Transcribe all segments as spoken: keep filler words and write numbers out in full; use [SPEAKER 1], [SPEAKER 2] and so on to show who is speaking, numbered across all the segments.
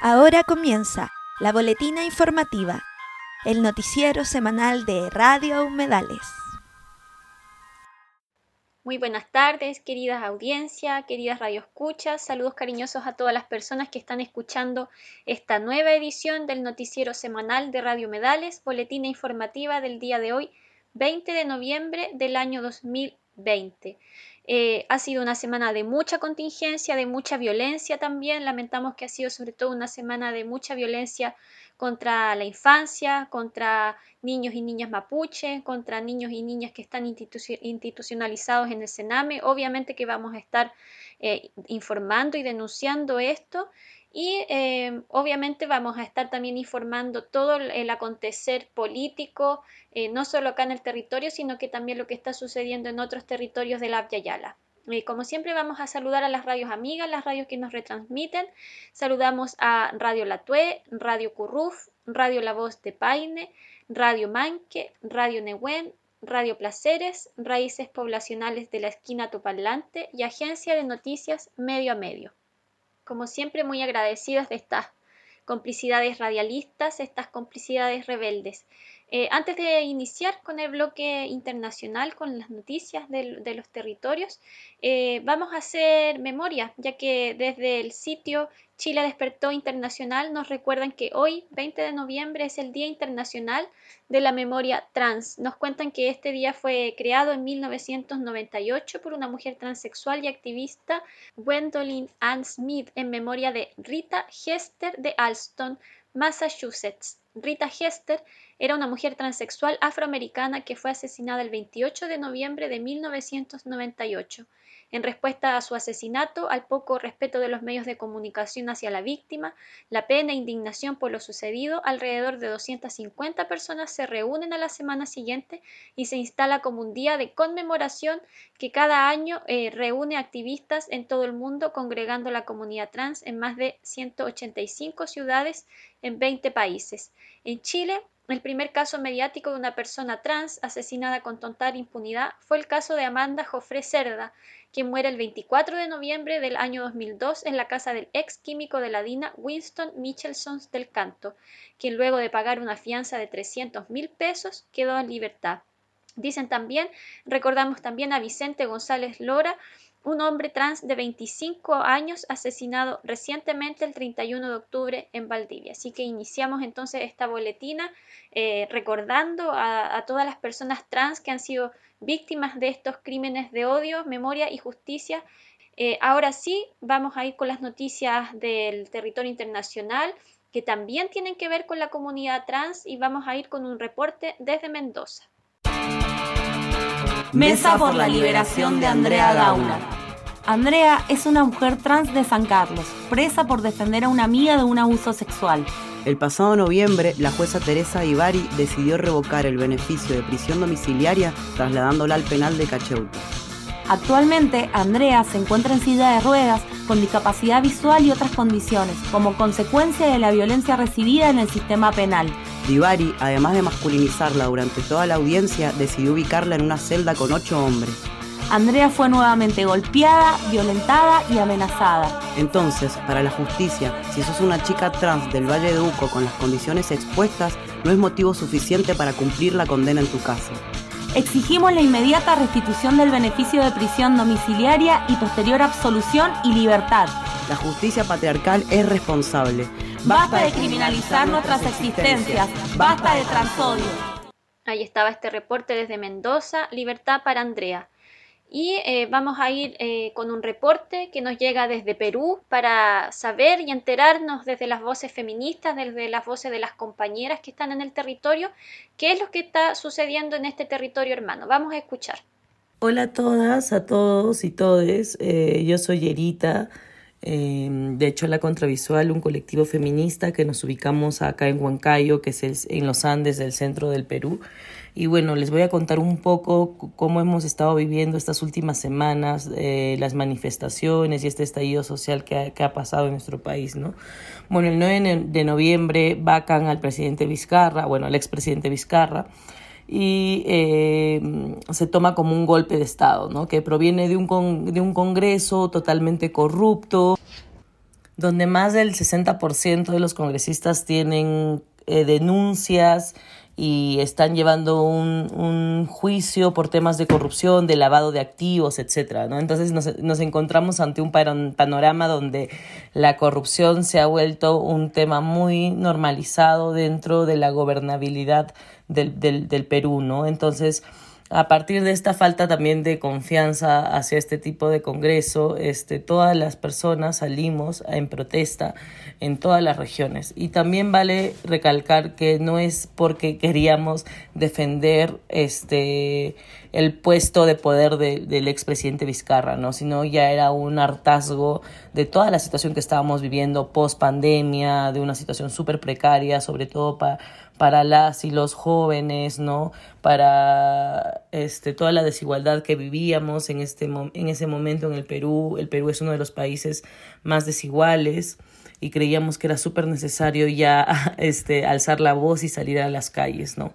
[SPEAKER 1] Ahora comienza la boletina informativa, el noticiero semanal de Radio Humedales.
[SPEAKER 2] Muy buenas tardes, queridas audiencias, queridas radioescuchas, saludos cariñosos a todas las personas que están escuchando esta nueva edición del noticiero semanal de Radio Humedales, boletina informativa del día de hoy, veinte de noviembre del año dos mil veinte. Eh, ha sido una semana de mucha contingencia, de mucha violencia también. Lamentamos que ha sido sobre todo una semana de mucha violencia contra la infancia, contra niños y niñas mapuche, contra niños y niñas que están institu- institucionalizados en el Sename. Obviamente que vamos a estar eh, informando y denunciando esto. Y eh, obviamente vamos a estar también informando todo el acontecer político, eh, no solo acá en el territorio, sino que también lo que está sucediendo en otros territorios del Abya Yala. Eh, como siempre vamos a saludar a las radios amigas, las radios que nos retransmiten. Saludamos a Radio Latue, Radio Curruf, Radio La Voz de Paine, Radio Manque, Radio Nehuen, Radio Placeres, Raíces Poblacionales de la Esquina Tupalante y Agencia de Noticias Medio a Medio. Como siempre, muy agradecidas de estas complicidades radialistas, estas complicidades rebeldes. Eh, antes de iniciar con el bloque internacional, con las noticias de, de los territorios, eh, vamos a hacer memoria, ya que desde el sitio Chile Despertó Internacional nos recuerdan que hoy, veinte de noviembre, es el Día Internacional de la Memoria Trans. Nos cuentan que este día fue creado en mil novecientos noventa y ocho por una mujer transexual y activista, Gwendolyn Ann Smith, en memoria de Rita Hester de Allston, Massachusetts. Rita Hester era una mujer transexual afroamericana que fue asesinada el veintiocho de noviembre de mil novecientos noventa y ocho. En respuesta a su asesinato, al poco respeto de los medios de comunicación hacia la víctima, la pena e indignación por lo sucedido, alrededor de doscientas cincuenta personas se reúnen a la semana siguiente y se instala como un día de conmemoración que cada año eh, reúne activistas en todo el mundo, congregando la comunidad trans en más de ciento ochenta y cinco ciudades en veinte países. En Chile, el primer caso mediático de una persona trans asesinada con total impunidad fue el caso de Amanda Jofré Cerda, quien muere el veinticuatro de noviembre del año dos mil dos en la casa del ex químico de la DINA Winston Michelson del Canto, quien luego de pagar una fianza de trescientos mil pesos quedó en libertad. Dicen también, recordamos también a Vicente González Lora, un hombre trans de veinticinco años asesinado recientemente el treinta y uno de octubre en Valdivia. Así que iniciamos entonces esta boletina eh, recordando a, a todas las personas trans que han sido víctimas de estos crímenes de odio, memoria y justicia. Eh, ahora sí, vamos a ir con las noticias del territorio internacional que también tienen que ver con la comunidad trans y vamos a ir con un reporte desde Mendoza.
[SPEAKER 3] Mesa por la liberación de Andrea Daula. Andrea es una mujer trans de San Carlos, presa por defender a una amiga de un abuso sexual.
[SPEAKER 4] El pasado noviembre, la jueza Teresa Ibarri decidió revocar el beneficio de prisión domiciliaria trasladándola al penal de Cacheuta.
[SPEAKER 3] Actualmente, Andrea se encuentra en silla de ruedas, con discapacidad visual y otras condiciones, como consecuencia de la violencia recibida en el sistema penal.
[SPEAKER 4] Ibarri, además de masculinizarla durante toda la audiencia, decidió ubicarla en una celda con ocho hombres.
[SPEAKER 3] Andrea fue nuevamente golpeada, violentada y amenazada.
[SPEAKER 4] Entonces, para la justicia, si sos una chica trans del Valle de Uco con las condiciones expuestas, no es motivo suficiente para cumplir la condena en tu casa.
[SPEAKER 3] Exigimos la inmediata restitución del beneficio de prisión domiciliaria y posterior absolución y libertad.
[SPEAKER 4] La justicia patriarcal es responsable.
[SPEAKER 3] Basta de criminalizar nuestras existencias. Basta de transodio.
[SPEAKER 2] Ahí estaba este reporte desde Mendoza, Libertad para Andrea. Y eh, vamos a ir eh, con un reporte que nos llega desde Perú para saber y enterarnos desde las voces feministas, desde las voces de las compañeras que están en el territorio, qué es lo que está sucediendo en este territorio hermano. Vamos a escuchar.
[SPEAKER 5] Hola a todas, a todos y todes. Eh, yo soy Yerita, eh, de hecho La Contravisual, un colectivo feminista que nos ubicamos acá en Huancayo, que es el, en los Andes del centro del Perú. Y bueno, les voy a contar un poco cómo hemos estado viviendo estas últimas semanas, eh, las manifestaciones y este estallido social que ha, que ha pasado en nuestro país, ¿no? Bueno, el nueve de noviembre vacan al presidente Vizcarra, bueno, al expresidente Vizcarra, y eh, se toma como un golpe de Estado, ¿no? Que proviene de un, con, de un Congreso totalmente corrupto, donde más del sesenta por ciento de los congresistas tienen eh, denuncias y están llevando un, un juicio por temas de corrupción, de lavado de activos, etcétera, ¿no? Entonces nos, nos encontramos ante un panorama donde la corrupción se ha vuelto un tema muy normalizado dentro de la gobernabilidad del, del, del Perú, ¿no? Entonces, a partir de esta falta también de confianza hacia este tipo de congreso, este, todas las personas salimos en protesta en todas las regiones. Y también vale recalcar que no es porque queríamos defender este, el puesto de poder de, del expresidente Vizcarra, ¿no? Sino ya era un hartazgo de toda la situación que estábamos viviendo post pandemia, de una situación súper precaria, sobre todo para para las y los jóvenes, ¿no? Para este, toda la desigualdad que vivíamos en, este, en ese momento en el Perú. El Perú es uno de los países más desiguales y creíamos que era súper necesario ya este, alzar la voz y salir a las calles, ¿no?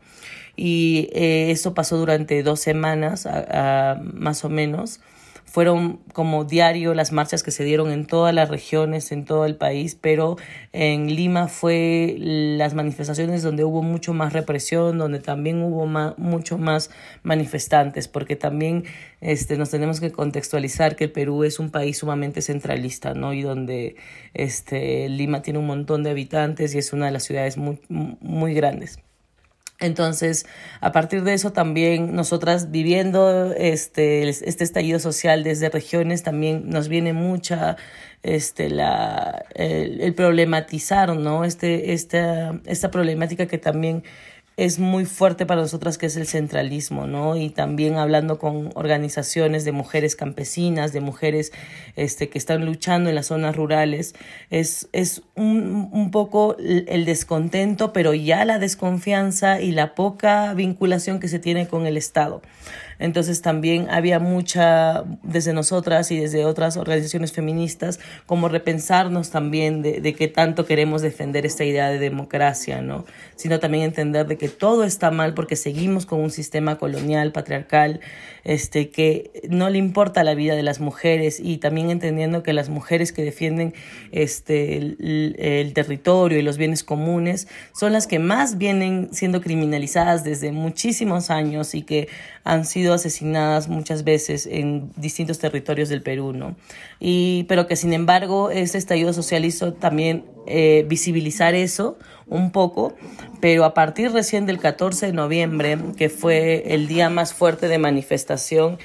[SPEAKER 5] Y eh, eso pasó durante dos semanas, a, a, más o menos. Fueron como diario las marchas que se dieron en todas las regiones, en todo el país, pero en Lima fue las manifestaciones donde hubo mucho más represión, donde también hubo más, mucho más manifestantes, porque también este, nos tenemos que contextualizar que el Perú es un país sumamente centralista, ¿no? Y donde este, Lima tiene un montón de habitantes y es una de las ciudades muy, muy grandes. Entonces, a partir de eso también nosotras viviendo este, este estallido social desde regiones también nos viene mucha este, la, el, el problematizar, ¿no? Este, esta, esta problemática que también es muy fuerte para nosotras, que es el centralismo, ¿no? Y también hablando con organizaciones de mujeres campesinas, de mujeres este, que están luchando en las zonas rurales, es, es un, un poco el descontento, pero ya la desconfianza y la poca vinculación que se tiene con el Estado. Entonces también había mucha, desde nosotras y desde otras organizaciones feministas, como repensarnos también de, de qué tanto queremos defender esta idea de democracia, ¿no? Sino también entender de que todo está mal porque seguimos con un sistema colonial, patriarcal, este, que no le importa la vida de las mujeres, y también entendiendo que las mujeres que defienden este, el, el territorio y los bienes comunes son las que más vienen siendo criminalizadas desde muchísimos años y que han sido asesinadas muchas veces en distintos territorios del Perú, ¿no? Y, pero que sin embargo este estallido social hizo también eh, visibilizar eso un poco, pero a partir recién del catorce de noviembre, que fue el día más fuerte de manifestación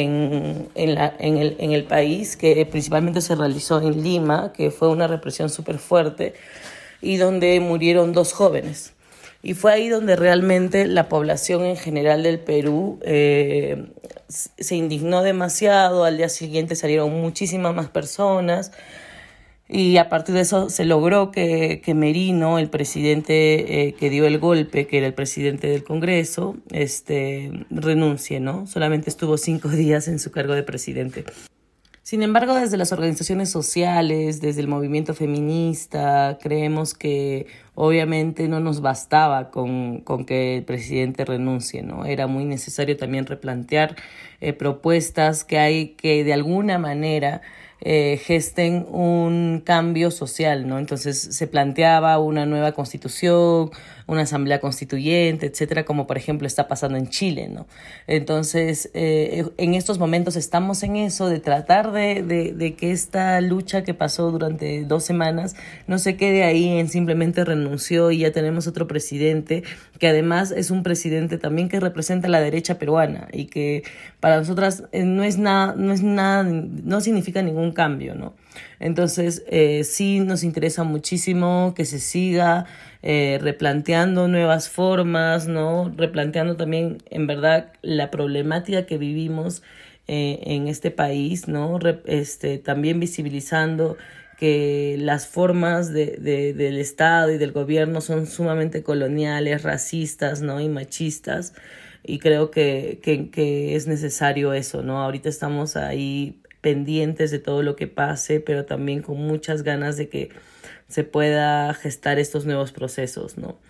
[SPEAKER 5] en, en, la, en, el, en el país, que principalmente se realizó en Lima, que fue una represión súper fuerte y donde murieron dos jóvenes. Y fue ahí donde realmente la población en general del Perú eh, se indignó demasiado. Al día siguiente salieron muchísimas más personas y a partir de eso se logró que, que Merino, el presidente eh, que dio el golpe, que era el presidente del Congreso, este, renuncie, ¿no? Solamente estuvo cinco días en su cargo de presidente. Sin embargo, desde las organizaciones sociales, desde el movimiento feminista, creemos que obviamente no nos bastaba con, con que el presidente renuncie, ¿no? Era muy necesario también replantear eh, propuestas que hay que de alguna manera eh, gesten un cambio social, ¿no? Entonces se planteaba una nueva constitución, una asamblea constituyente, etcétera, como por ejemplo está pasando en Chile, ¿no? Entonces, eh, en estos momentos estamos en eso de tratar de, de, de que esta lucha que pasó durante dos semanas no se quede ahí en simplemente renunció y ya tenemos otro presidente, que además es un presidente también que representa a la derecha peruana y que para nosotras eh, no es nada, no es nada, no significa ningún cambio, ¿no? Entonces, eh, sí nos interesa muchísimo que se siga eh, replanteando nuevas formas, ¿no? Replanteando también, en verdad, la problemática que vivimos eh, en este país, ¿no? Re- este, también visibilizando que las formas de, de, del Estado y del gobierno son sumamente coloniales, racistas, ¿no? Y machistas. Y creo que, que, que es necesario eso, ¿no? Ahorita estamos ahí pendientes de todo lo que pase, pero también con muchas ganas de que se pueda gestar estos nuevos procesos, ¿no?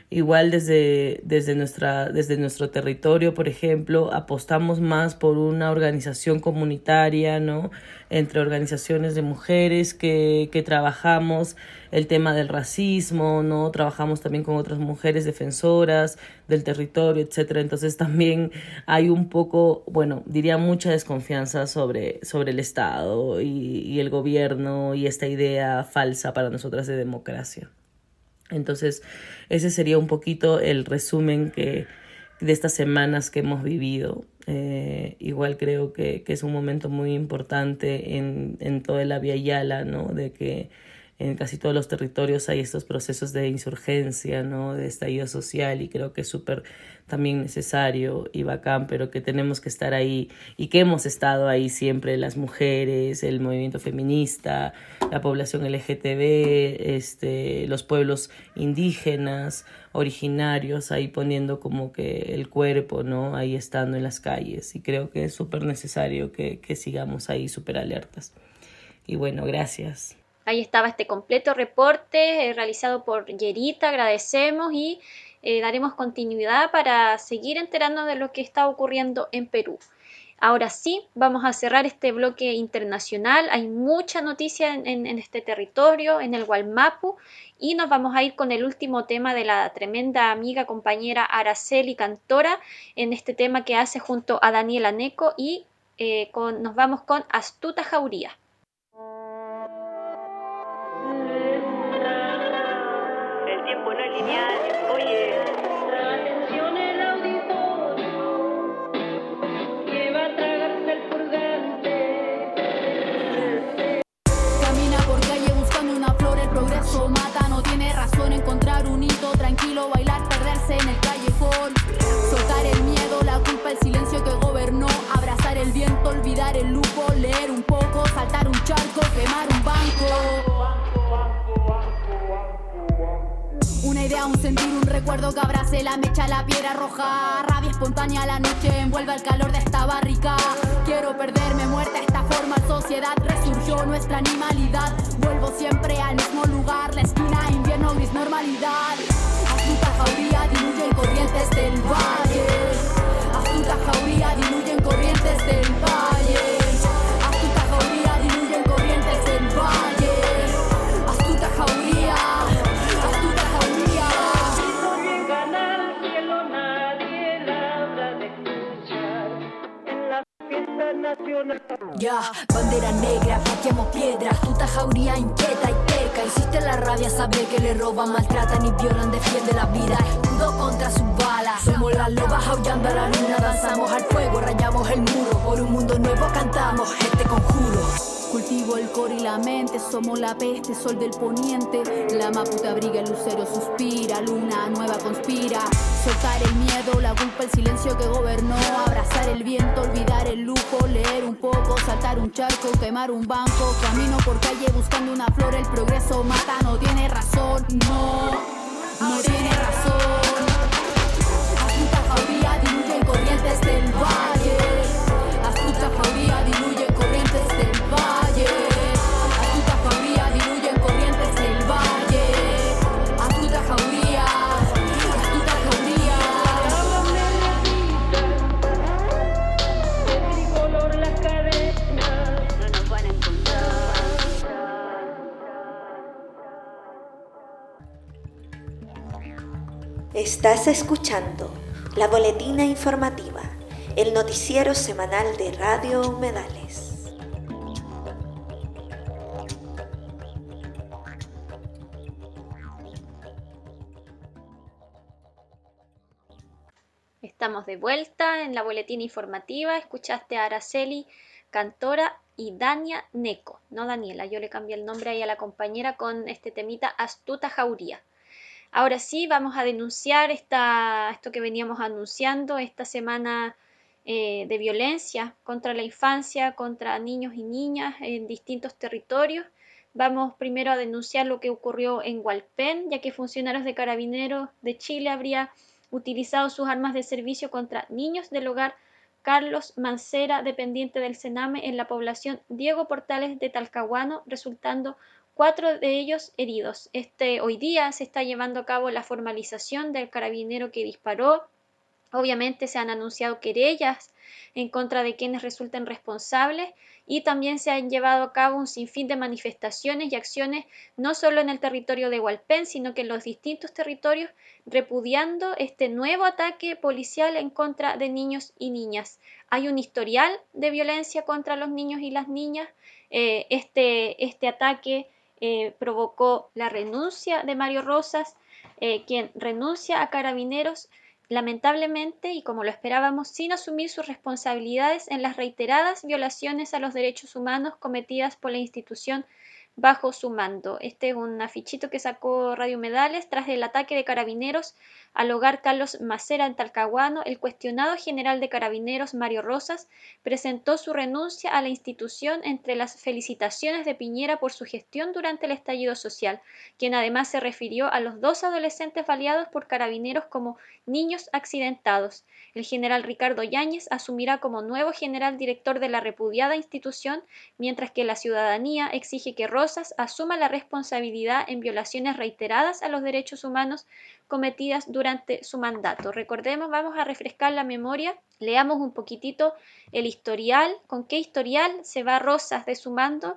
[SPEAKER 5] Igual desde, desde, nuestra, desde nuestro territorio, por ejemplo, apostamos más por una organización comunitaria, ¿no? Entre organizaciones de mujeres que, que trabajamos el tema del racismo, ¿no? Trabajamos también con otras mujeres defensoras del territorio, etcétera. Entonces también hay un poco, bueno, diría mucha desconfianza sobre, sobre el Estado y, y el gobierno y esta idea falsa para nosotras de democracia. Entonces, ese sería un poquito el resumen que, de estas semanas que hemos vivido. Eh, igual creo que, que es un momento muy importante en, en toda la Vía Yala, ¿no? De que en casi todos los territorios hay estos procesos de insurgencia, ¿no? De estallido social, y creo que es súper también necesario y bacán, pero que tenemos que estar ahí y que hemos estado ahí siempre las mujeres, el movimiento feminista, la población L G T B, este, los pueblos indígenas, originarios, ahí poniendo como que el cuerpo, ¿no? Ahí estando en las calles, y creo que es súper necesario que, que sigamos ahí súper alertas. Y bueno, gracias.
[SPEAKER 2] Ahí estaba este completo reporte eh, realizado por Yerita, agradecemos y eh, daremos continuidad para seguir enterándonos de lo que está ocurriendo en Perú. Ahora sí, vamos a cerrar este bloque internacional. Hay mucha noticia en, en, en este territorio, en el Wallmapu, y nos vamos a ir con el último tema de la tremenda amiga, compañera Araceli Cantora, en este tema que hace junto a Daniela Neco, y eh, con, nos vamos con Astuta Jauría.
[SPEAKER 6] El tiempo no es lineal, oye. Atención el auditorio, que va a tragarse el purgante.
[SPEAKER 7] Camina por calle buscando una flor, el progreso mata, no tiene razón encontrar un hito, tranquilo, bailar, perderse en el callejón. Soltar el miedo, la culpa, el silencio que gobernó, abrazar el viento, olvidar el lujo, leer un poco, saltar un charco, quemar un banco. Una idea, un sentir, un recuerdo que abrace la mecha, la piedra roja. Rabia espontánea, la noche envuelve el calor de esta barrica. Quiero perderme muerta, esta forma sociedad. Resurgió nuestra animalidad. Vuelvo siempre al mismo lugar, la esquina, invierno, gris, normalidad. Astuta jauría, diluye en corrientes del valle. Astuta jauría, diluye en corrientes del valle. Astuta jauría, diluye en corrientes del valle. Astuta jauría. Ya, bandera negra, bloqueamos piedras, astuta jauría inquieta y terca. Insiste la rabia, sabe que le roban, maltratan y violan, defiende la vida, escudo contra sus balas. Somos las lobas aullando a la luna, danzamos al fuego, rayamos el muro. Por un mundo nuevo cantamos este conjuro. Cultivo el cor y la mente, somos la peste, sol del poniente. La maputa abriga, el lucero suspira, luna nueva conspira. Soltar el miedo, la culpa, el silencio que gobernó. Abrazar el viento, olvidar el lujo, leer un poco, saltar un charco, quemar un banco. Camino por calle buscando una flor, el progreso mata, no tiene razón, no, no tiene razón. Astuta jauría, diluye en corrientes del valle. Astuta jauría, diluye en corrientes del valle. Astuta jauría, diluye en corrientes del valle. Astuta jauría, astuta jauría.
[SPEAKER 6] De tricolor las cadenas no nos van a encontrar.
[SPEAKER 1] Estás escuchando La Boletina Informativa, el noticiero semanal de Radio Humedales.
[SPEAKER 2] Estamos de vuelta en la Boletina Informativa. Escuchaste a Araceli Cantora y Dania Neco, no Daniela, yo le cambié el nombre ahí a la compañera con este temita Astuta Jauría. Ahora sí, vamos a denunciar esta, esto que veníamos anunciando, esta semana eh, de violencia contra la infancia, contra niños y niñas en distintos territorios. Vamos primero a denunciar lo que ocurrió en Hualpén, ya que funcionarios de Carabineros de Chile habrían utilizado sus armas de servicio contra niños del hogar Carlos Mancera, dependiente del Sename, en la población Diego Portales de Talcahuano, resultando cuatro de ellos heridos. Este, hoy día se está llevando a cabo la formalización del carabinero que disparó. Obviamente se han anunciado querellas en contra de quienes resulten responsables y también se han llevado a cabo un sinfín de manifestaciones y acciones no solo en el territorio de Hualpén, sino que en los distintos territorios, repudiando este nuevo ataque policial en contra de niños y niñas. Hay un historial de violencia contra los niños y las niñas. Eh, este, este ataque eh, provocó la renuncia de Mario Rosas, eh, quien renuncia a Carabineros lamentablemente, y como lo esperábamos, sin asumir sus responsabilidades en las reiteradas violaciones a los derechos humanos cometidas por la institución bajo su mando. Este es un afichito que sacó Radio Humedales tras el ataque de Carabineros al hogar Carlos Macera en Talcahuano. El cuestionado general de Carabineros, Mario Rosas, presentó su renuncia a la institución entre las felicitaciones de Piñera por su gestión durante el estallido social, quien además se refirió a los dos adolescentes baleados por Carabineros como niños accidentados. El general Ricardo Yáñez asumirá como nuevo general director de la repudiada institución, mientras que la ciudadanía exige que Rosas asuma la responsabilidad en violaciones reiteradas a los derechos humanos cometidas durante su mandato. Recordemos, vamos a refrescar la memoria, leamos un poquitito el historial, con qué historial se va Rosas de su mando.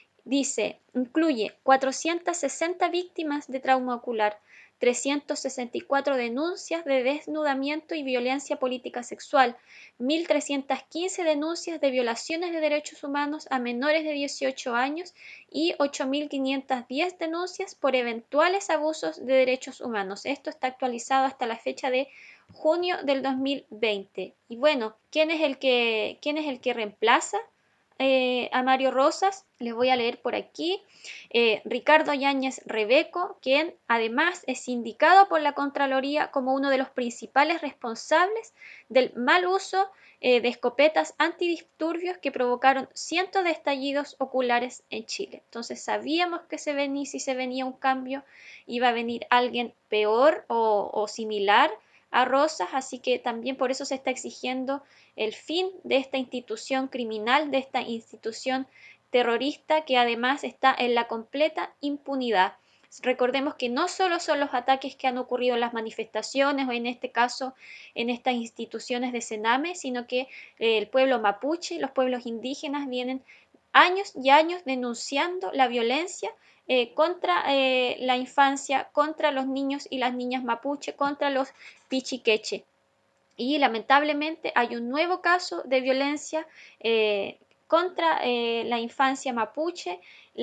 [SPEAKER 2] Dice, incluye cuatrocientas sesenta víctimas de trauma ocular, trescientas sesenta y cuatro denuncias de desnudamiento y violencia política sexual, mil trescientas quince denuncias de violaciones de derechos humanos a menores de dieciocho años y ocho mil quinientas diez denuncias por eventuales abusos de derechos humanos. Esto está actualizado hasta la fecha de junio del dos mil veinte. Y bueno, ¿quién es el que, quién es el que reemplaza Eh, a Mario Rosas? Les voy a leer por aquí. eh, Ricardo Yáñez Rebeco, quien además es indicado por la Contraloría como uno de los principales responsables del mal uso eh, de escopetas antidisturbios que provocaron cientos de estallidos oculares en Chile. Entonces sabíamos que se venía, si se venía un cambio, iba a venir alguien peor o, o similar a Rosas, así que también por eso se está exigiendo el fin de esta institución criminal, de esta institución terrorista que además está en la completa impunidad. Recordemos que no solo son los ataques que han ocurrido en las manifestaciones o en este caso en estas instituciones de Sename, sino que eh, el pueblo mapuche, los pueblos indígenas vienen años y años denunciando la violencia Eh, contra eh, la infancia, contra los niños y las niñas mapuche, contra los pichiqueche. Y lamentablemente hay un nuevo caso de violencia eh, contra eh, la infancia mapuche.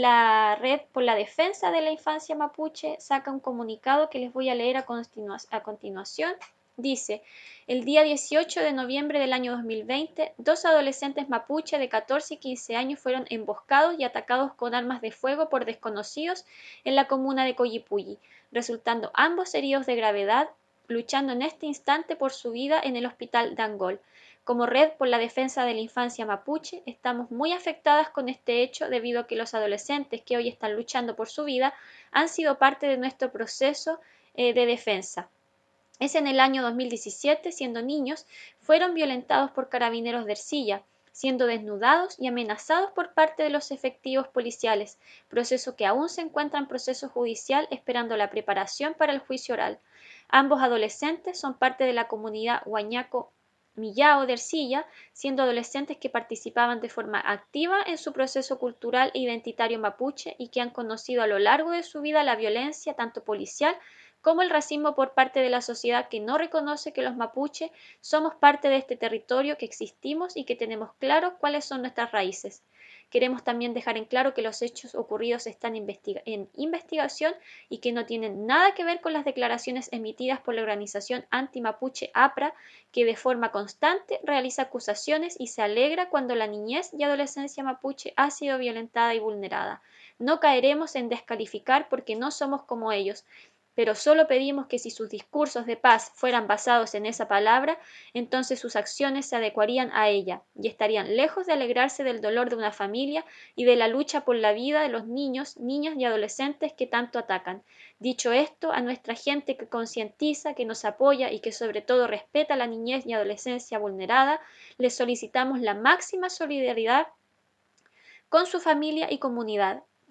[SPEAKER 2] La Red por la Defensa de la Infancia Mapuche saca un comunicado que les voy a leer a, continua a continuación. Dice, el día dieciocho de noviembre del año dos mil veinte, dos adolescentes mapuche de catorce y quince años fueron emboscados y atacados con armas de fuego por desconocidos en la comuna de Collipulli, resultando ambos heridos de gravedad, luchando en este instante por su vida en el hospital de Angol. Como Red por la Defensa de la Infancia Mapuche, estamos muy afectadas con este hecho debido a que los adolescentes que hoy están luchando por su vida han sido parte de nuestro proceso eh, de defensa. Es en el año dos mil diecisiete, siendo niños, fueron violentados por carabineros de Ercilla, siendo desnudados y amenazados por parte de los efectivos policiales, proceso que aún se encuentra en proceso judicial esperando la preparación para el juicio oral. Ambos adolescentes son parte de la comunidad Huañaco Millao de Ercilla, siendo adolescentes que participaban de forma activa en su proceso cultural e identitario mapuche y que han conocido a lo largo de su vida la violencia tanto policial como el racismo por parte de la sociedad que no reconoce que los mapuches somos parte de este territorio, que existimos y que tenemos claro cuáles son nuestras raíces. Queremos también dejar en claro que los hechos ocurridos están investiga en investigación y que no tienen nada que ver con las declaraciones emitidas por la organización anti-mapuche APRA, que de forma constante realiza acusaciones y se alegra cuando la niñez y adolescencia mapuche ha sido violentada y vulnerada. No caeremos en descalificar porque no somos como ellos, pero solo pedimos que si sus discursos de paz fueran basados en esa palabra, entonces sus acciones se adecuarían a ella y estarían lejos de alegrarse del dolor de una familia y de la lucha por la vida de los niños, niñas y adolescentes que tanto atacan. Dicho esto, a nuestra gente que concientiza, que nos apoya y que sobre todo respeta la niñez y adolescencia vulnerada, les solicitamos la máxima solidaridad con su familia y comunidad,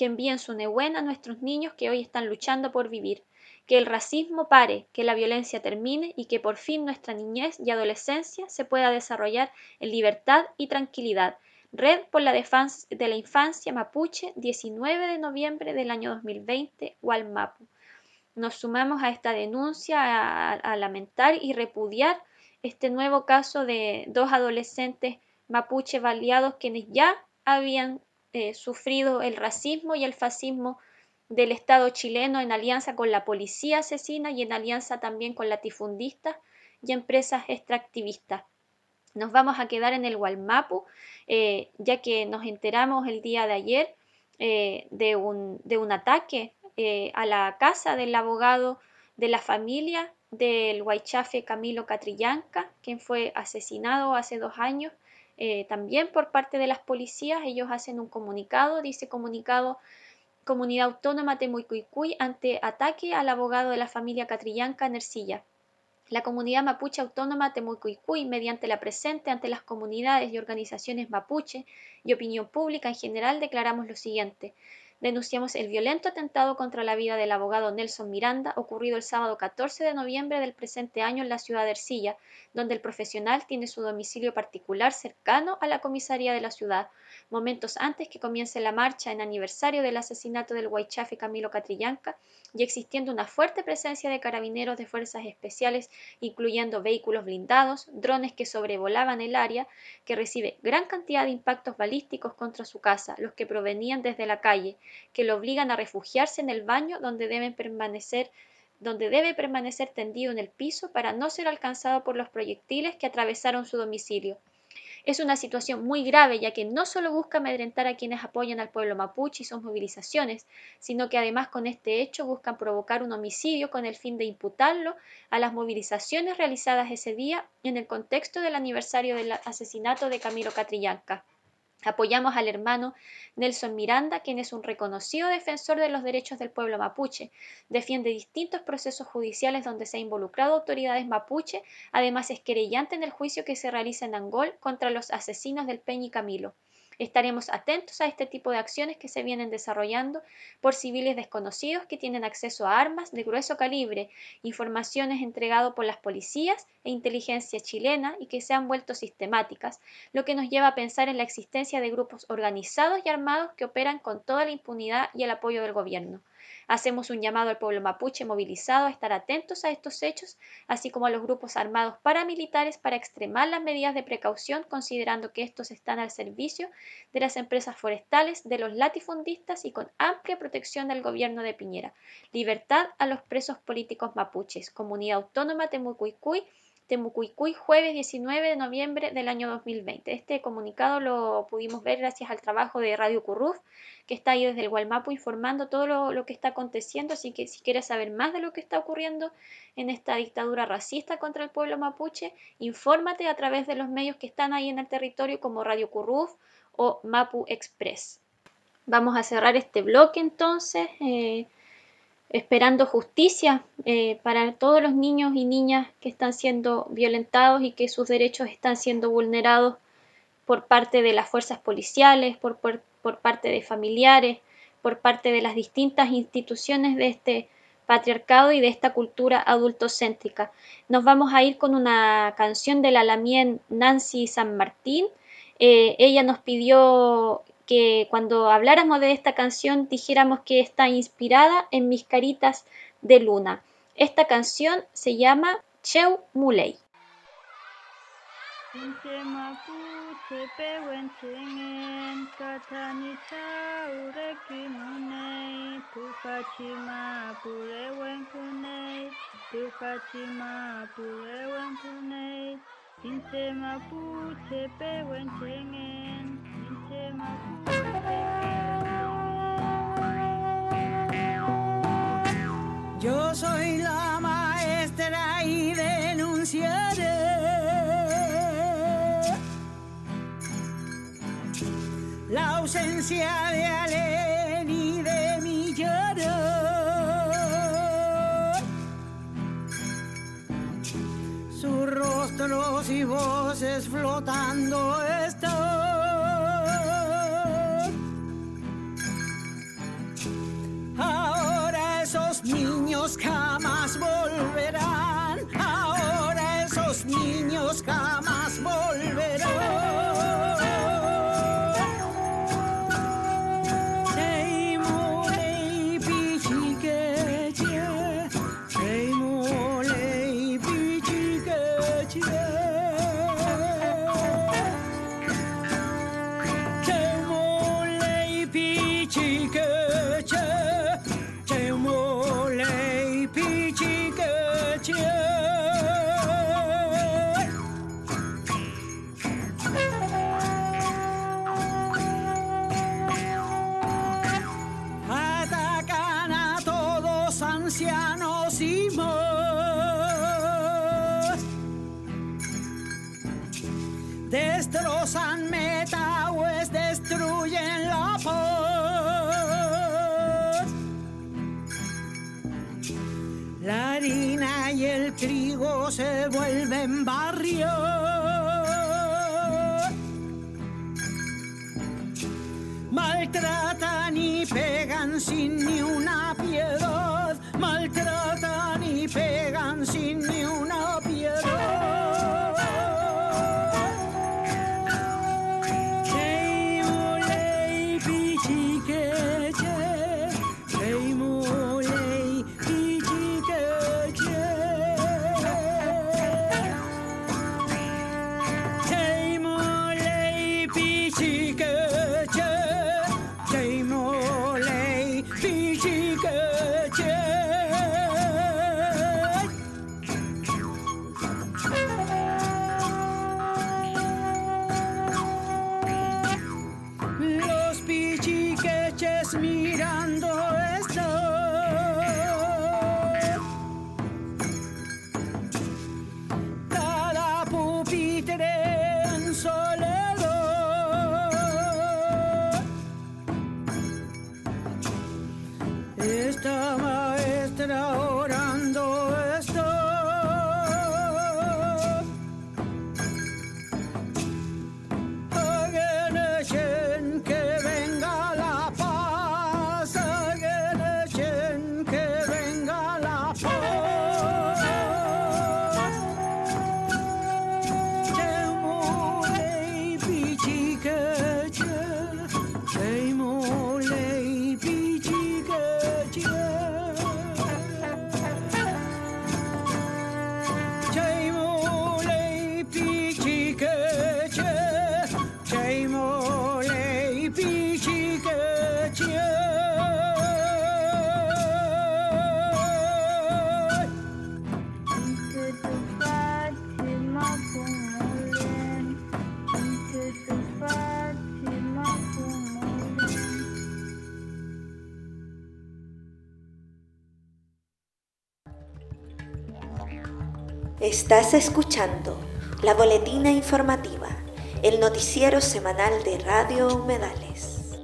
[SPEAKER 2] que envíen su nebuena a nuestros niños que hoy están luchando por vivir. Que el racismo pare, que la violencia termine y que por fin nuestra niñez y adolescencia se pueda desarrollar en libertad y tranquilidad. Red por la Defensa de la Infancia Mapuche, diecinueve de noviembre del año dos mil veinte, Gualmapu. Nos sumamos a esta denuncia a, a lamentar y repudiar este nuevo caso de dos adolescentes mapuche baleados quienes ya habían eh, sufrido el racismo y el fascismo del Estado chileno en alianza con la policía asesina y en alianza también con latifundistas y empresas extractivistas. Nos vamos a quedar en el Gualmapu, eh, ya que nos enteramos el día de ayer eh, de, un, de un ataque eh, a la casa del abogado de la familia del Huaychafe Camilo Catrillanca, quien fue asesinado hace dos años eh, también por parte de las policías. Ellos hacen un comunicado, dice comunicado Comunidad Autónoma Temucuicui ante ataque al abogado de la familia Catrillanca en Ercilla. La comunidad mapuche autónoma Temucuicui, mediante la presente ante las comunidades y organizaciones mapuche y opinión pública en general, declaramos lo siguiente. Denunciamos el violento atentado contra la vida del abogado Nelson Miranda, ocurrido el sábado catorce de noviembre del presente año en la ciudad de Ercilla, donde el profesional tiene su domicilio particular cercano a la comisaría de la ciudad, momentos antes que comience la marcha en aniversario del asesinato del Huaychafe Camilo Catrillanca, y existiendo una fuerte presencia de carabineros de fuerzas especiales, incluyendo vehículos blindados, drones que sobrevolaban el área, que recibe gran cantidad de impactos balísticos contra su casa, los que provenían desde la calle, que lo obligan a refugiarse en el baño donde deben permanecer donde debe permanecer tendido en el piso para no ser alcanzado por los proyectiles que atravesaron su domicilio. Es una situación muy grave, ya que no solo busca amedrentar a quienes apoyan al pueblo mapuche y sus movilizaciones, sino que además con este hecho buscan provocar un homicidio con el fin de imputarlo a las movilizaciones realizadas ese día en el contexto del aniversario del asesinato de Camilo Catrillanca. Apoyamos al hermano Nelson Miranda, quien es un reconocido defensor de los derechos del pueblo mapuche. Defiende distintos procesos judiciales donde se ha involucrado autoridades mapuche, además es querellante en el juicio que se realiza en Angol contra los asesinos del Peñi Camilo. Estaremos atentos a este tipo de acciones que se vienen desarrollando por civiles desconocidos que tienen acceso a armas de grueso calibre, informaciones entregadas por las policías e inteligencia chilena y que se han vuelto sistemáticas, lo que nos lleva a pensar en la existencia de grupos organizados y armados que operan con toda la impunidad y el apoyo del gobierno. Hacemos un llamado al pueblo mapuche movilizado a estar atentos a estos hechos, así como a los grupos armados paramilitares para extremar las medidas de precaución, considerando que estos están al servicio de las empresas forestales, de los latifundistas y con amplia protección del gobierno de Piñera. Libertad a los presos políticos mapuches. Comunidad Autónoma Temucuicui, Temucuicui, jueves diecinueve de noviembre del año dos mil veinte. Este comunicado lo pudimos ver gracias al trabajo de Radio Curruf, que está ahí desde el Gualmapu informando todo lo, lo que está aconteciendo, así que si quieres saber más de lo que está ocurriendo en esta dictadura racista contra el pueblo mapuche, infórmate a través de los medios que están ahí en el territorio como Radio Curruf o Mapu Express. Vamos a cerrar este bloque entonces, eh, esperando justicia eh, para todos los niños y niñas que están siendo violentados y que sus derechos están siendo vulnerados por parte de las fuerzas policiales, por, por, por parte de familiares, por parte de las distintas instituciones de este patriarcado y de esta cultura adultocéntrica. Nos vamos a ir con una canción de la lamien Nancy San Martín. Eh, ella nos pidió que cuando habláramos de esta canción dijéramos que está inspirada en Mis Caritas de Luna. Esta canción se llama Cheu Muley.
[SPEAKER 8] Yo soy la maestra y denunciaré la ausencia de Alén y de Millán. Sus rostros y voces flotando están esos niños jamás volverán. Ahora esos niños jamás volverán. Atacan a todos ancianos y más. Destrozan Metahues, destruyen la paz. La harina y el trigo se vuelven barrios. Maltratan y pegan sin ni una piedad. Maltratan y pegan sin ni una piedad. Mirando esto, cada pupitre en soledad. Esta maestra orando esto. Hagan que venga la paz. Hagan que venga la paz. Chemolei pichicacha, chemolei pichicacha, chemolei pichicacha, chemolei pichicacha.
[SPEAKER 1] Estás escuchando la Boletina Informativa, el noticiero semanal de Radio Humedales.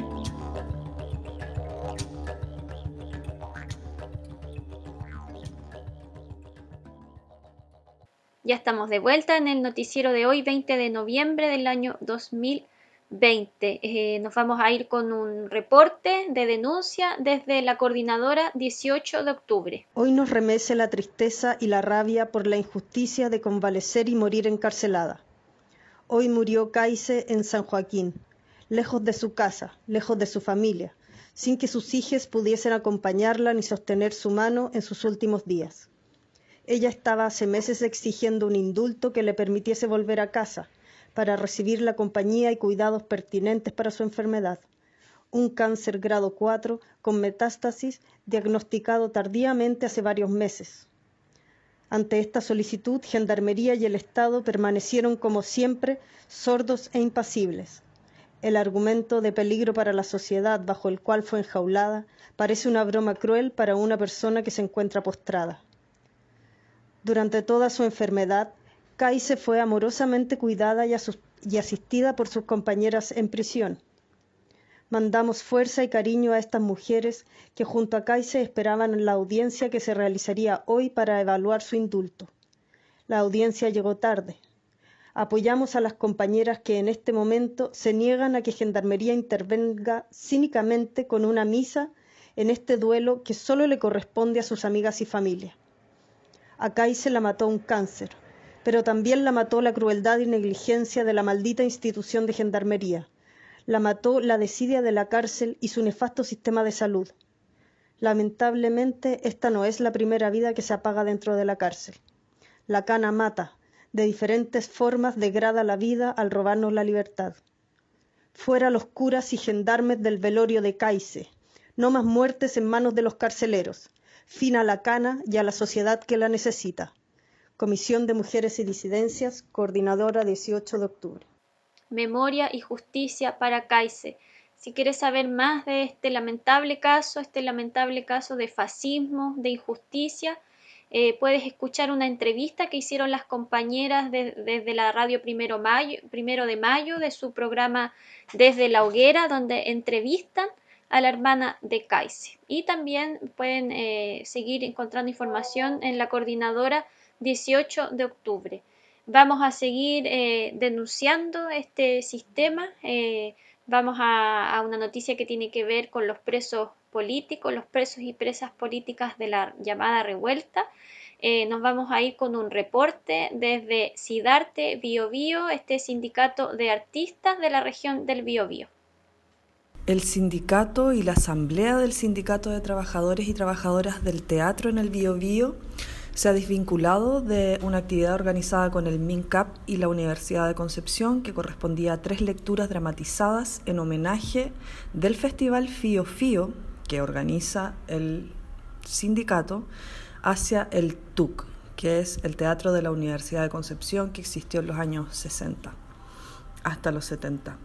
[SPEAKER 2] Ya estamos de vuelta en el noticiero de hoy, veinte de noviembre del año dos mil veinte. Eh, nos vamos a ir con un reporte de denuncia desde la coordinadora dieciocho de octubre.
[SPEAKER 9] Hoy nos remece la tristeza y la rabia por la injusticia de convalecer y morir encarcelada. Hoy murió Caice en San Joaquín, lejos de su casa, lejos de su familia, sin que sus hijos pudiesen acompañarla ni sostener su mano en sus últimos días. Ella estaba hace meses exigiendo un indulto que le permitiese volver a casa, para recibir la compañía y cuidados pertinentes para su enfermedad, un cáncer grado cuatro con metástasis diagnosticado tardíamente hace varios meses. Ante esta solicitud, Gendarmería y el Estado permanecieron como siempre sordos e impasibles. El argumento de peligro para la sociedad bajo el cual fue enjaulada parece una broma cruel para una persona que se encuentra postrada. Durante toda su enfermedad, Caice fue amorosamente cuidada y, asus- y asistida por sus compañeras en prisión. Mandamos fuerza y cariño a estas mujeres que junto a Caice esperaban la audiencia que se realizaría hoy para evaluar su indulto. La audiencia llegó tarde. Apoyamos a las compañeras que en este momento se niegan a que Gendarmería intervenga cínicamente con una misa en este duelo que solo le corresponde a sus amigas y familia. A Cayce la mató un cáncer, pero también la mató la crueldad y negligencia de la maldita institución de gendarmería. La mató la desidia de la cárcel y su nefasto sistema de salud. Lamentablemente, esta no es la primera vida que se apaga dentro de la cárcel. La cana mata, de diferentes formas degrada la vida al robarnos la libertad. Fuera los curas y gendarmes del velorio de Cayce, no más muertes en manos de los carceleros. Fin a la cana y a la sociedad que la necesita. Comisión de Mujeres y Disidencias, coordinadora dieciocho de octubre.
[SPEAKER 2] Memoria y justicia para Cayce. Si quieres saber más de este lamentable caso, este lamentable caso de fascismo, de injusticia, eh, puedes escuchar una entrevista que hicieron las compañeras de, desde la radio Primero, Mayo, Primero de Mayo, de su programa Desde la Hoguera, donde entrevistan a la hermana de Cayce. Y también pueden eh, seguir encontrando información en la coordinadora dieciocho de octubre. Vamos a seguir eh, denunciando este sistema. Eh, vamos a, a una noticia que tiene que ver con los presos políticos, los presos y presas políticas de la llamada revuelta. Eh, nos vamos a ir con un reporte desde Sidarte Biobío, este sindicato de artistas de la región del Biobío.
[SPEAKER 10] El sindicato y la asamblea del Sindicato de Trabajadores y Trabajadoras del Teatro en el Biobío se ha desvinculado de una actividad organizada con el MINCAP y la Universidad de Concepción que correspondía a tres lecturas dramatizadas en homenaje del Festival Fío Fío que organiza el sindicato hacia el T U C, que es el Teatro de la Universidad de Concepción que existió en los años sesenta hasta los setenta.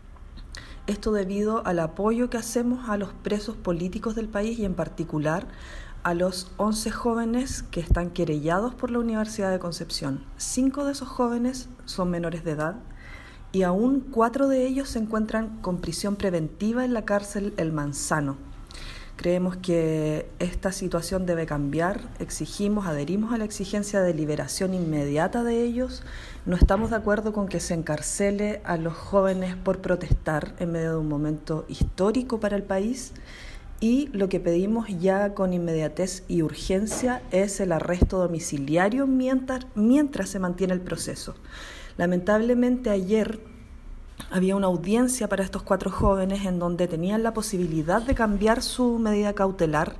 [SPEAKER 10] Esto debido al apoyo que hacemos a los presos políticos del país y en particular a los once jóvenes que están querellados por la Universidad de Concepción. Cinco de esos jóvenes son menores de edad y aún cuatro de ellos se encuentran con prisión preventiva en la cárcel El Manzano. Creemos que esta situación debe cambiar, exigimos, adherimos a la exigencia de liberación inmediata de ellos. No estamos de acuerdo con que se encarcele a los jóvenes por protestar en medio de un momento histórico para el país. Y lo que pedimos ya con inmediatez y urgencia es el arresto domiciliario mientras, mientras se mantiene el proceso. Lamentablemente ayer había una audiencia para estos cuatro jóvenes en donde tenían la posibilidad de cambiar su medida cautelar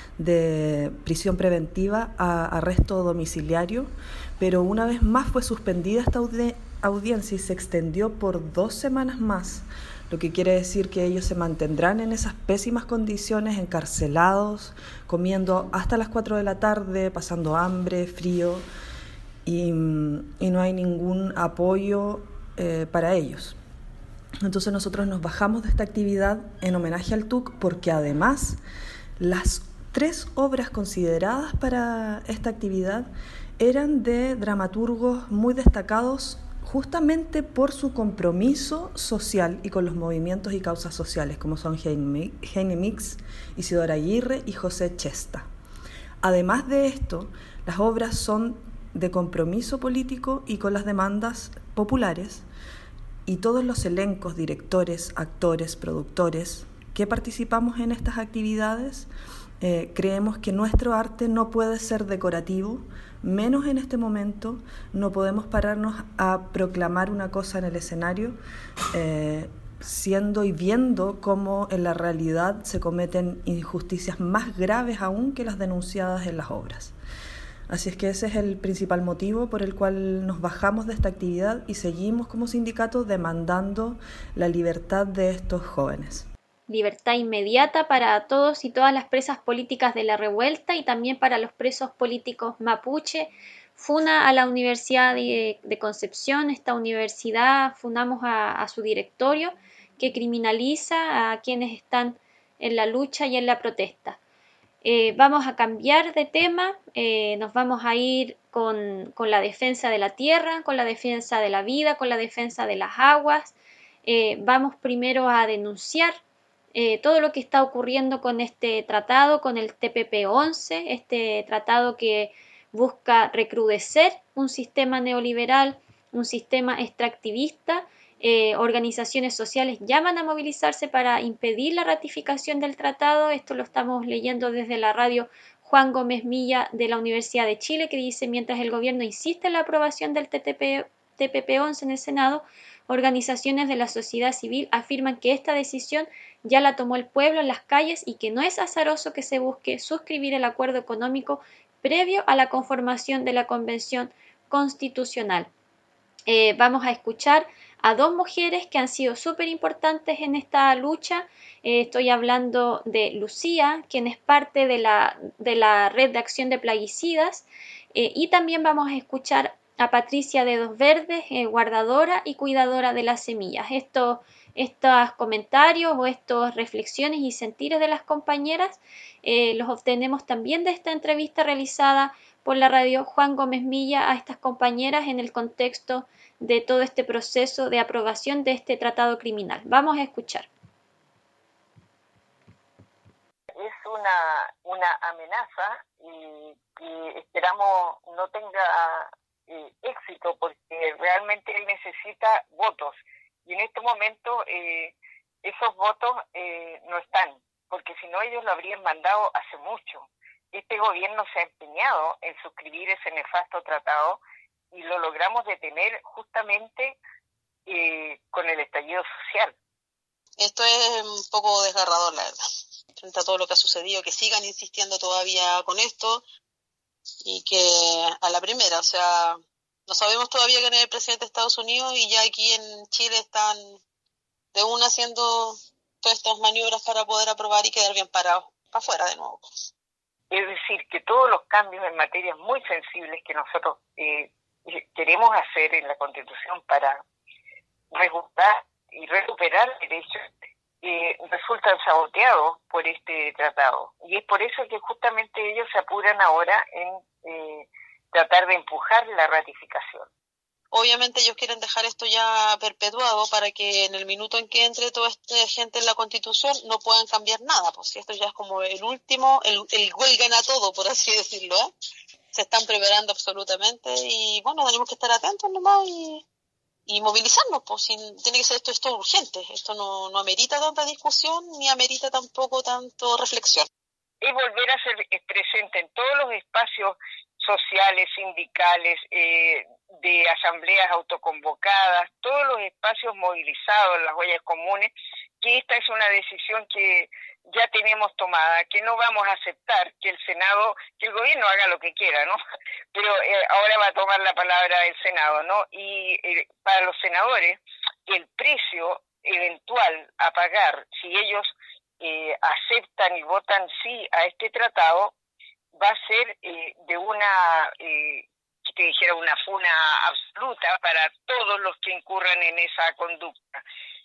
[SPEAKER 10] de prisión preventiva a arresto domiciliario, pero una vez más fue suspendida esta audi- audiencia y se extendió por dos semanas más, lo que quiere decir que ellos se mantendrán en esas pésimas condiciones, encarcelados, comiendo hasta las cuatro de la tarde, pasando hambre, frío, y, y no hay ningún apoyo eh, para ellos. Entonces nosotros nos bajamos de esta actividad en homenaje al T U C porque además las tres obras consideradas para esta actividad eran de dramaturgos muy destacados justamente por su compromiso social y con los movimientos y causas sociales, como son Heine Mix, Isidora Aguirre y José Chesta. Además de esto, las obras son de compromiso político y con las demandas populares, y todos los elencos, directores, actores, productores que participamos en estas actividades, eh, creemos que nuestro arte no puede ser decorativo, menos en este momento. No podemos pararnos a proclamar una cosa en el escenario, eh, siendo y viendo cómo en la realidad se cometen injusticias más graves aún que las denunciadas en las obras. Así es que ese es el principal motivo por el cual nos bajamos de esta actividad y seguimos como sindicato demandando la libertad de estos jóvenes.
[SPEAKER 2] Libertad inmediata para todos y todas las presas políticas de la revuelta y también para los presos políticos mapuche. Funa a la Universidad de, de Concepción, esta universidad, fundamos a, a su directorio que criminaliza a quienes están en la lucha y en la protesta. Eh, vamos a cambiar de tema, eh, nos vamos a ir con, con la defensa de la tierra, con la defensa de la vida, con la defensa de las aguas. Eh, vamos primero a denunciar eh, todo lo que está ocurriendo con este tratado, con el T P P once, este tratado que busca recrudecer un sistema neoliberal, un sistema extractivista Eh, organizaciones sociales llaman a movilizarse para impedir la ratificación del tratado. Esto lo estamos leyendo desde la radio Juan Gómez Milla de la Universidad de Chile, que dice: mientras el gobierno insiste en la aprobación del T P P once en el Senado, organizaciones de la sociedad civil afirman que esta decisión ya la tomó el pueblo en las calles y que no es azaroso que se busque suscribir el acuerdo económico previo a la conformación de la Convención Constitucional. Eh, vamos a escuchar a dos mujeres que han sido súper importantes en esta lucha. Eh, estoy hablando de Lucía, quien es parte de la, de la Red de Acción de Plaguicidas, eh, y también vamos a escuchar a Patricia Dedos Verdes, eh, guardadora y cuidadora de las semillas. Estos, estos comentarios o estas reflexiones y sentires de las compañeras eh, los obtenemos también de esta entrevista realizada por la radio Juan Gómez Milla a estas compañeras en el contexto de todo este proceso de aprobación de este tratado criminal. Vamos a escuchar.
[SPEAKER 11] Es una, una amenaza y, y esperamos no tenga eh, éxito, porque realmente él necesita votos y en este momento eh, esos votos eh, no están, porque si no ellos lo habrían mandado hace mucho. Este gobierno se ha empeñado en suscribir ese nefasto tratado y lo logramos detener justamente eh, con el estallido social.
[SPEAKER 12] Esto es un poco desgarrador, la verdad, frente a todo lo que ha sucedido, que sigan insistiendo todavía con esto y que a la primera, o sea, no sabemos todavía quién es el presidente de Estados Unidos y ya aquí en Chile están de una haciendo todas estas maniobras para poder aprobar y quedar bien parados, para afuera de nuevo.
[SPEAKER 11] Es decir, que todos los cambios en materias muy sensibles que nosotros eh, queremos hacer en la Constitución para resguardar y recuperar derechos eh, resultan saboteados por este tratado. Y es por eso que justamente ellos se apuran ahora en eh, tratar de empujar la ratificación.
[SPEAKER 12] Obviamente ellos quieren dejar esto ya perpetuado para que en el minuto en que entre toda esta gente en la Constitución no puedan cambiar nada, pues esto ya es como el último, el, el gol gana todo, por así decirlo, ¿eh? Se están preparando absolutamente y bueno, tenemos que estar atentos nomás y, y movilizarnos, pues sin, tiene que ser esto, esto urgente, esto no, no amerita tanta discusión ni amerita tampoco tanto reflexión.
[SPEAKER 11] Y volver a ser presente en todos los espacios sociales, sindicales, eh, de asambleas autoconvocadas, todos los espacios movilizados, las ollas comunes, que esta es una decisión que ya tenemos tomada, que no vamos a aceptar que el Senado, que el gobierno haga lo que quiera, ¿no? Pero eh, ahora va a tomar la palabra el Senado, ¿no? Y eh, para los senadores, el precio eventual a pagar, si ellos eh, aceptan y votan sí a este tratado, va a ser eh, de una, eh, que te dijera, una funa absoluta para todos los que incurran en esa conducta.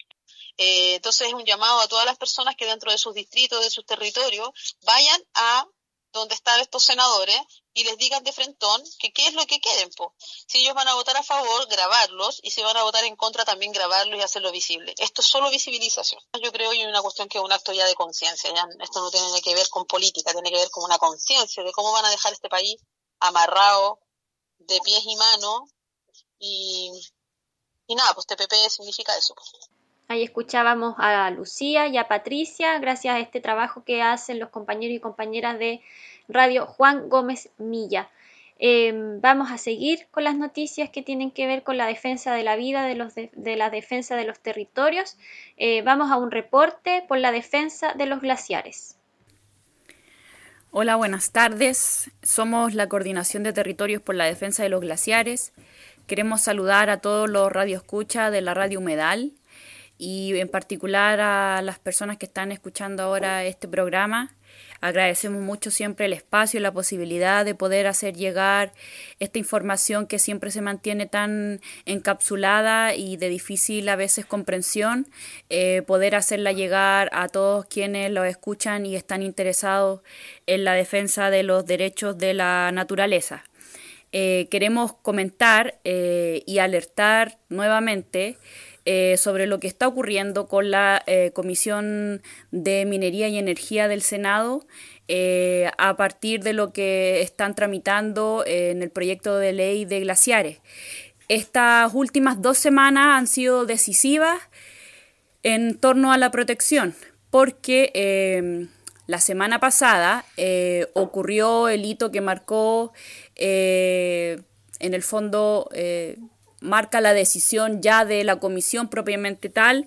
[SPEAKER 12] Eh, entonces es un llamado a todas las personas que dentro de sus distritos, de sus territorios, vayan a donde están estos senadores y les digan de frentón que qué es lo que quieren, po. Si ellos van a votar a favor, grabarlos, y si van a votar en contra, también grabarlos y hacerlo visible. Esto es solo visibilización. Yo creo que hay una cuestión que es un acto ya de conciencia. Ya esto no tiene que ver con política, tiene que ver con una conciencia de cómo van a dejar este país amarrado de pies y manos y, y nada, pues T P P significa eso.
[SPEAKER 2] Ahí escuchábamos a Lucía y a Patricia, gracias a este trabajo que hacen los compañeros y compañeras de Radio Juan Gómez Milla. Eh, vamos a seguir con las noticias que tienen que ver con la defensa de la vida, de, los de, de la defensa de los territorios. Eh, vamos a un reporte por la defensa de los glaciares.
[SPEAKER 13] Hola, buenas tardes. Somos la Coordinación de Territorios por la Defensa de los Glaciares. Queremos saludar a todos los radioescuchas de la Radio Humedal y en particular a las personas que están escuchando ahora este programa. Agradecemos mucho siempre el espacio y la posibilidad de poder hacer llegar esta información que siempre se mantiene tan encapsulada y de difícil a veces comprensión, eh, poder hacerla llegar a todos quienes lo escuchan y están interesados en la defensa de los derechos de la naturaleza. Eh, queremos comentar eh, y alertar nuevamente Eh, sobre lo que está ocurriendo con la eh, Comisión de Minería y Energía del Senado eh, a partir de lo que están tramitando eh, en el proyecto de ley de glaciares. estas últimas dos semanas han sido decisivas en torno a la protección, porque eh, la semana pasada eh, ocurrió el hito que marcó, eh, en el fondo, eh, marca la decisión ya de la comisión propiamente tal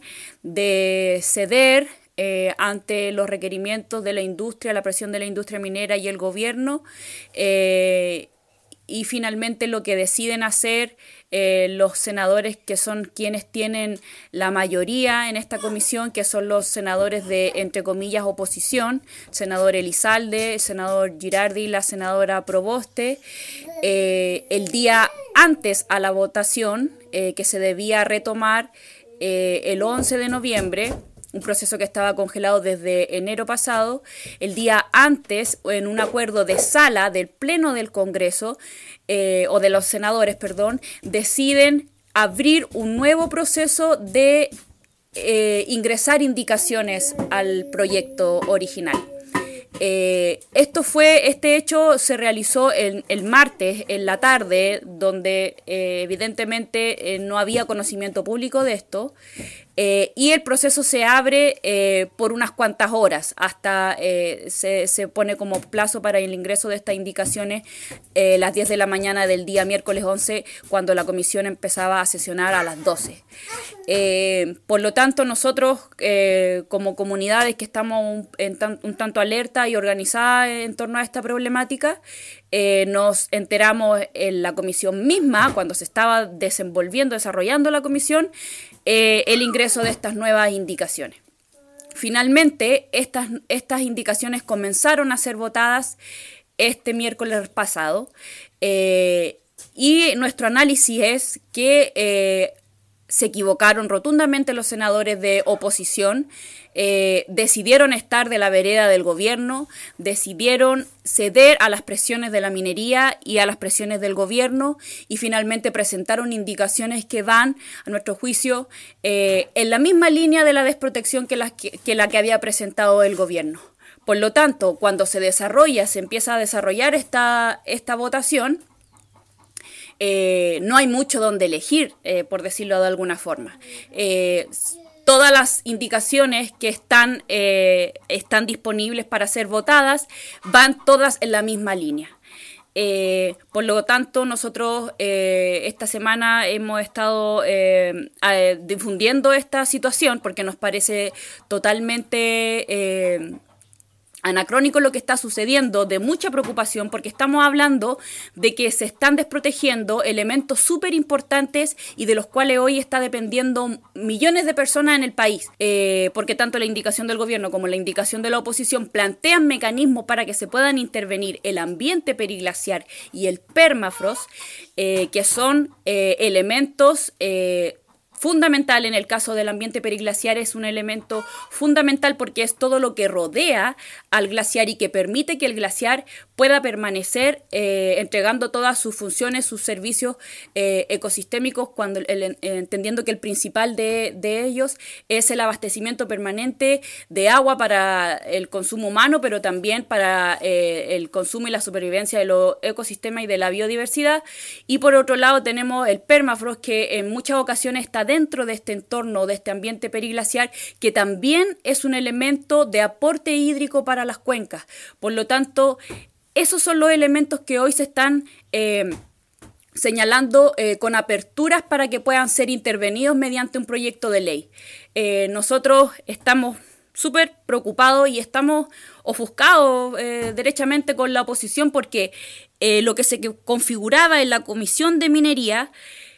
[SPEAKER 13] de ceder eh, ante los requerimientos de la industria, la presión de la industria minera y el gobierno, eh, y finalmente lo que deciden hacer eh, los senadores que son quienes tienen la mayoría en esta comisión, que son los senadores de, entre comillas, oposición, senador Elizalde, el senador Girardi y la senadora Proboste, eh, el día antes a la votación eh, que se debía retomar eh, el once de noviembre, un proceso que estaba congelado desde enero pasado, el día antes, en un acuerdo de sala del Pleno del Congreso, eh, o de los senadores, perdón, deciden abrir un nuevo proceso de eh, ingresar indicaciones al proyecto original. Eh, esto fue, este hecho se realizó el, el martes en la tarde, donde eh, evidentemente eh, no había conocimiento público de esto, eh, y el proceso se abre eh, por unas cuantas horas, hasta eh, se, se pone como plazo para el ingreso de estas indicaciones eh, las diez de la mañana del día miércoles once, cuando la comisión empezaba a sesionar a las doce. Eh, por lo tanto, nosotros eh, como comunidades que estamos un, en tan, un tanto alerta y organizada en torno a esta problemática, eh, nos enteramos en la comisión misma, cuando se estaba desenvolviendo, desarrollando la comisión, eh, el ingreso de estas nuevas indicaciones. Finalmente, estas, estas indicaciones comenzaron a ser votadas este miércoles pasado, eh, y nuestro análisis es que eh, se equivocaron rotundamente los senadores de oposición, eh, decidieron estar de la vereda del gobierno, decidieron ceder a las presiones de la minería y a las presiones del gobierno, y finalmente presentaron indicaciones que van, a nuestro juicio, eh, en la misma línea de la desprotección que la que, que la que había presentado el gobierno. Por lo tanto, cuando se desarrolla, se empieza a desarrollar esta, esta votación, Eh, no hay mucho donde elegir, eh, por decirlo de alguna forma. Eh, todas las indicaciones que están, eh, están disponibles para ser votadas van todas en la misma línea. Eh, por lo tanto, nosotros eh, esta semana hemos estado eh, eh, difundiendo esta situación porque nos parece totalmente Eh, anacrónico lo que está sucediendo, de mucha preocupación, porque estamos hablando de que se están desprotegiendo elementos súper importantes y de los cuales hoy está dependiendo millones de personas en el país, eh, porque tanto la indicación del gobierno como la indicación de la oposición plantean mecanismos para que se puedan intervenir el ambiente periglaciar y el permafrost, eh, que son eh, elementos eh, fundamental. En el caso del ambiente periglaciar es un elemento fundamental porque es todo lo que rodea al glaciar y que permite que el glaciar pueda permanecer eh, entregando todas sus funciones, sus servicios eh, ecosistémicos, cuando el, el, entendiendo que el principal de, de ellos es el abastecimiento permanente de agua para el consumo humano, pero también para eh, el consumo y la supervivencia de los ecosistemas y de la biodiversidad. Y por otro lado tenemos el permafrost, que en muchas ocasiones está dentro de este entorno, de este ambiente periglaciar, que también es un elemento de aporte hídrico para las cuencas. Por lo tanto, esos son los elementos que hoy se están eh, señalando eh, con aperturas para que puedan ser intervenidos mediante un proyecto de ley. Eh, nosotros estamos súper preocupados y estamos ofuscados eh, derechamente con la oposición porque eh, lo que se configuraba en la Comisión de Minería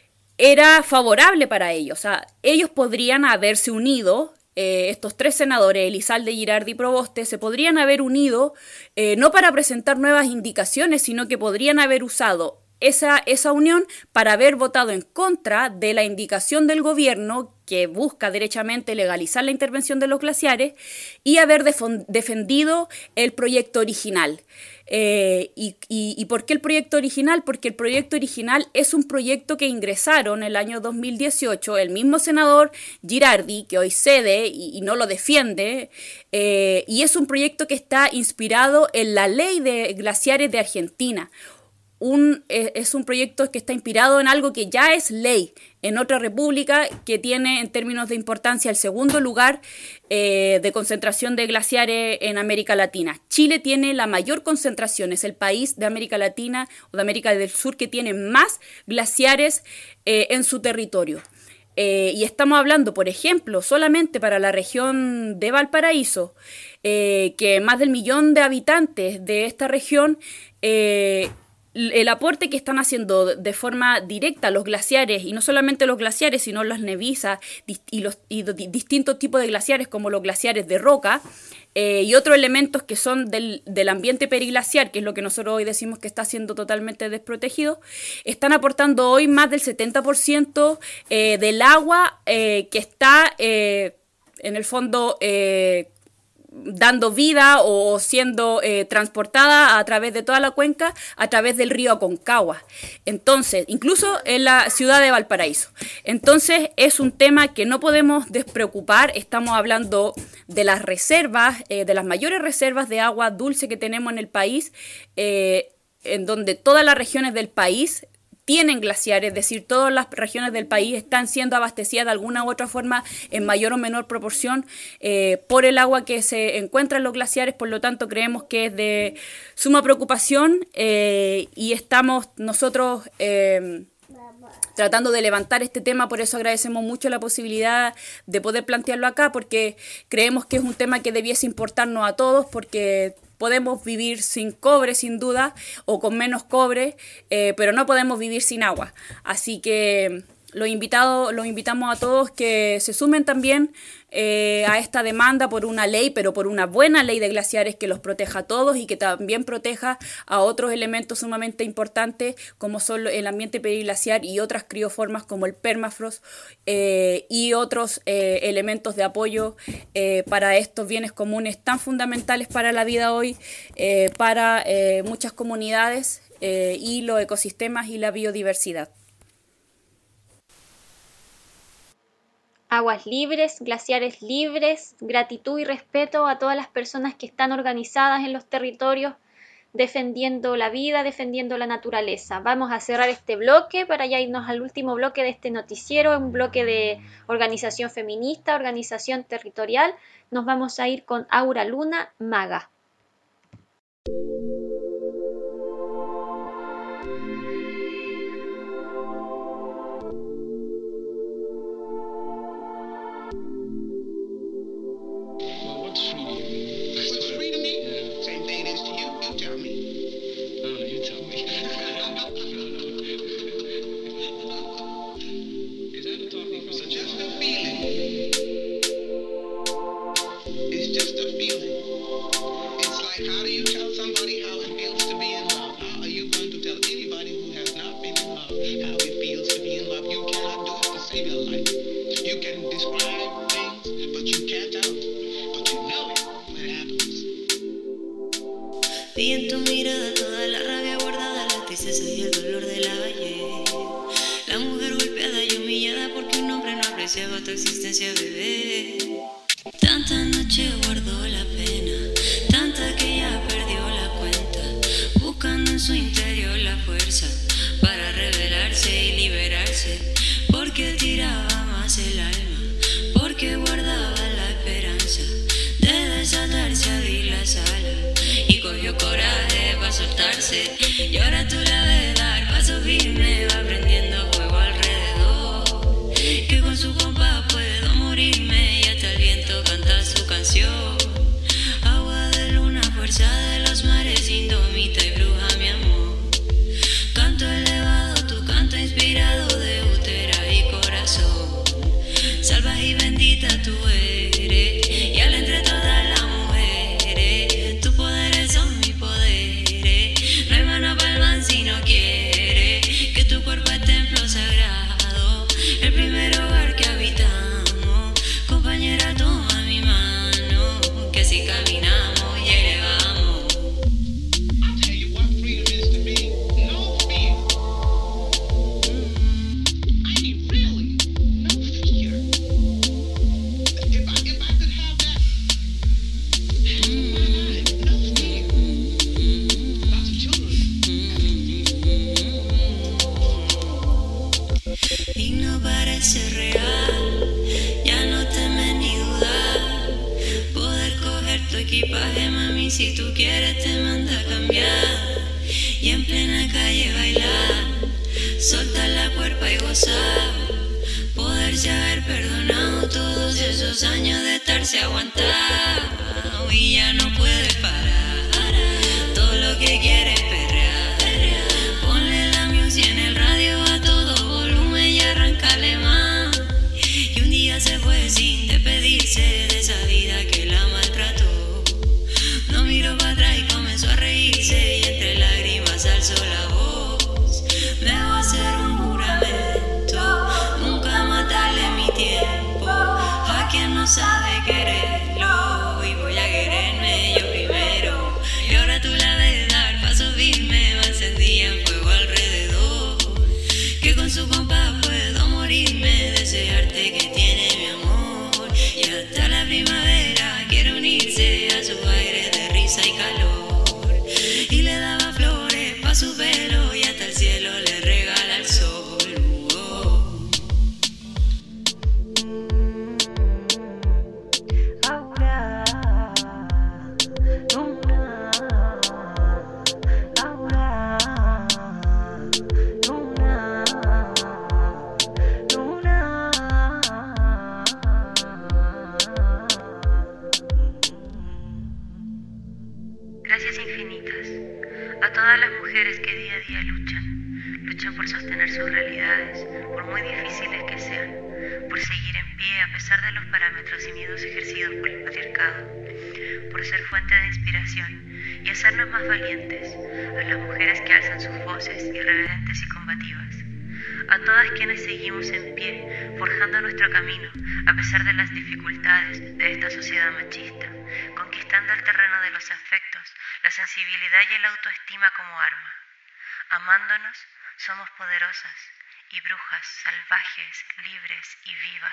[SPEAKER 13] era favorable para ellos. O sea, ellos podrían haberse unido, eh, estos tres senadores, Elizalde, Girardi y Proboste, se podrían haber unido eh, no para presentar nuevas indicaciones, sino que podrían haber usado esa, esa unión para haber votado en contra de la indicación del gobierno que busca derechamente legalizar la intervención de los glaciares y haber defon- defendido el proyecto original. Eh, y, y, ¿Y por qué el proyecto original? Porque el proyecto original es un proyecto que ingresaron el año dos mil dieciocho el mismo senador Girardi, que hoy cede y, y no lo defiende, eh, y es un proyecto que está inspirado en la ley de glaciares de Argentina, un, eh, es un proyecto que está inspirado en algo que ya es ley en otra república, que tiene en términos de importancia el segundo lugar eh, de concentración de glaciares en América Latina. Chile tiene la mayor concentración, es el país de América Latina o de América del Sur que tiene más glaciares eh, en su territorio. Eh, y estamos hablando, por ejemplo, solamente para la región de Valparaíso, eh, que más del millón de habitantes de esta región, eh, el aporte que están haciendo de forma directa los glaciares, y no solamente los glaciares, sino las nevisas y los y distintos tipos de glaciares, como los glaciares de roca, eh, y otros elementos que son del, del ambiente periglaciar, que es lo que nosotros hoy decimos que está siendo totalmente desprotegido, están aportando hoy más del setenta por ciento eh, del agua eh, que está eh, en el fondo eh, dando vida o siendo eh, transportada a través de toda la cuenca, a través del río Aconcagua. Entonces, incluso en la ciudad de Valparaíso. Entonces, es un tema que no podemos despreocupar. Estamos hablando de las reservas, eh, de las mayores reservas de agua dulce que tenemos en el país, eh, en donde todas las regiones del país tienen glaciares, es decir, todas las regiones del país están siendo abastecidas de alguna u otra forma en mayor o menor proporción eh, por el agua que se encuentra en los glaciares. Por lo tanto, creemos que es de suma preocupación eh, y estamos nosotros eh, tratando de levantar este tema. Por eso agradecemos mucho la posibilidad de poder plantearlo acá, porque creemos que es un tema que debiese importarnos a todos, porque podemos vivir sin cobre, sin duda, o con menos cobre, eh, pero no podemos vivir sin agua. Así que los invitados, los invitamos a todos que se sumen también eh, a esta demanda por una ley, pero por una buena ley de glaciares que los proteja a todos y que también proteja a otros elementos sumamente importantes, como son el ambiente periglaciar y otras crioformas como el permafrost eh, y otros eh, elementos de apoyo eh, para estos bienes comunes tan fundamentales para la vida hoy, eh, para eh, muchas comunidades eh, y los ecosistemas y la biodiversidad.
[SPEAKER 2] Aguas libres, glaciares libres, gratitud y respeto a todas las personas que están organizadas en los territorios defendiendo la vida, defendiendo la naturaleza. Vamos a cerrar este bloque para ya irnos al último bloque de este noticiero, un bloque de organización feminista, organización territorial. Nos vamos a ir con Aura Luna, Maga.
[SPEAKER 14] Vi en tu mirada toda la rabia guardada, la tristeza y el dolor de la valle. La mujer golpeada y humillada porque un hombre no apreciaba tu existencia, bebé. Tanta noche guardó la pena, tanta que ya perdió la cuenta, buscando en su interior la fuerza para rebelarse y liberarse, porque él tiraba más el alma, porque guardaba la esperanza de desatarse, abrir las alas, y cogió coraje para soltarse, y ahora tú la ves dar paso firme, va prendiendo fuego alrededor, que con su compás puedo morirme, y hasta el viento canta su canción. Agua de luna, fuerza de los mares, indómita y bruja mi amor. Canto elevado, tu canto inspirado de útera y corazón. Salvaje y bendita tú eres, y al entre todas las mujeres, tus poderes son mis poderes. No hay mano para el man si no quiere que tu cuerpo es templo sagrado, el primer hogar que habitamos. Compañera, toma mi mano, y en plena calle bailar, soltar la cuerpa y gozar, poder ya haber perdonado todos esos años de estarse aguantado y ya no puede parar, todo lo que quiere es perrear, ponle la music en el radio a todo volumen y arrancarle más, y un día se fue sin despedirse de esa vida que la maltrató, no miró para atrás y comenzó a reírse y entre lágrimas alzó la voz, me voy a hacer un juramento, nunca matarle mi tiempo a quien no sabe quererlo, y voy a quererme yo primero, y ahora tú la ves dar paso firme, va encendida en fuego alrededor, que con su compás puedo morirme, desearte que tiene mi amor, y hasta la primavera quiere unirse a su aire de risa y calor, y le daba flores pa' su pelo y hasta el cielo le regala el sol. Oh.
[SPEAKER 15] Ahora, Luna, ahora, Luna, Luna.
[SPEAKER 16] Gracias infinitas a todas las mujeres que día a día luchan, luchan por sostener sus realidades, por muy difíciles que sean, por seguir en pie a pesar de los parámetros y miedos ejercidos por el patriarcado, por ser fuente de inspiración y hacernos más valientes, a las mujeres que alzan sus voces irreverentes y combativas, a todas quienes seguimos en pie, forjando nuestro camino a pesar de las dificultades de esta sociedad machista, conquistando el terreno de los afectos, la sensibilidad y el autoestima como arma. Amándonos, somos poderosas y brujas, salvajes, libres y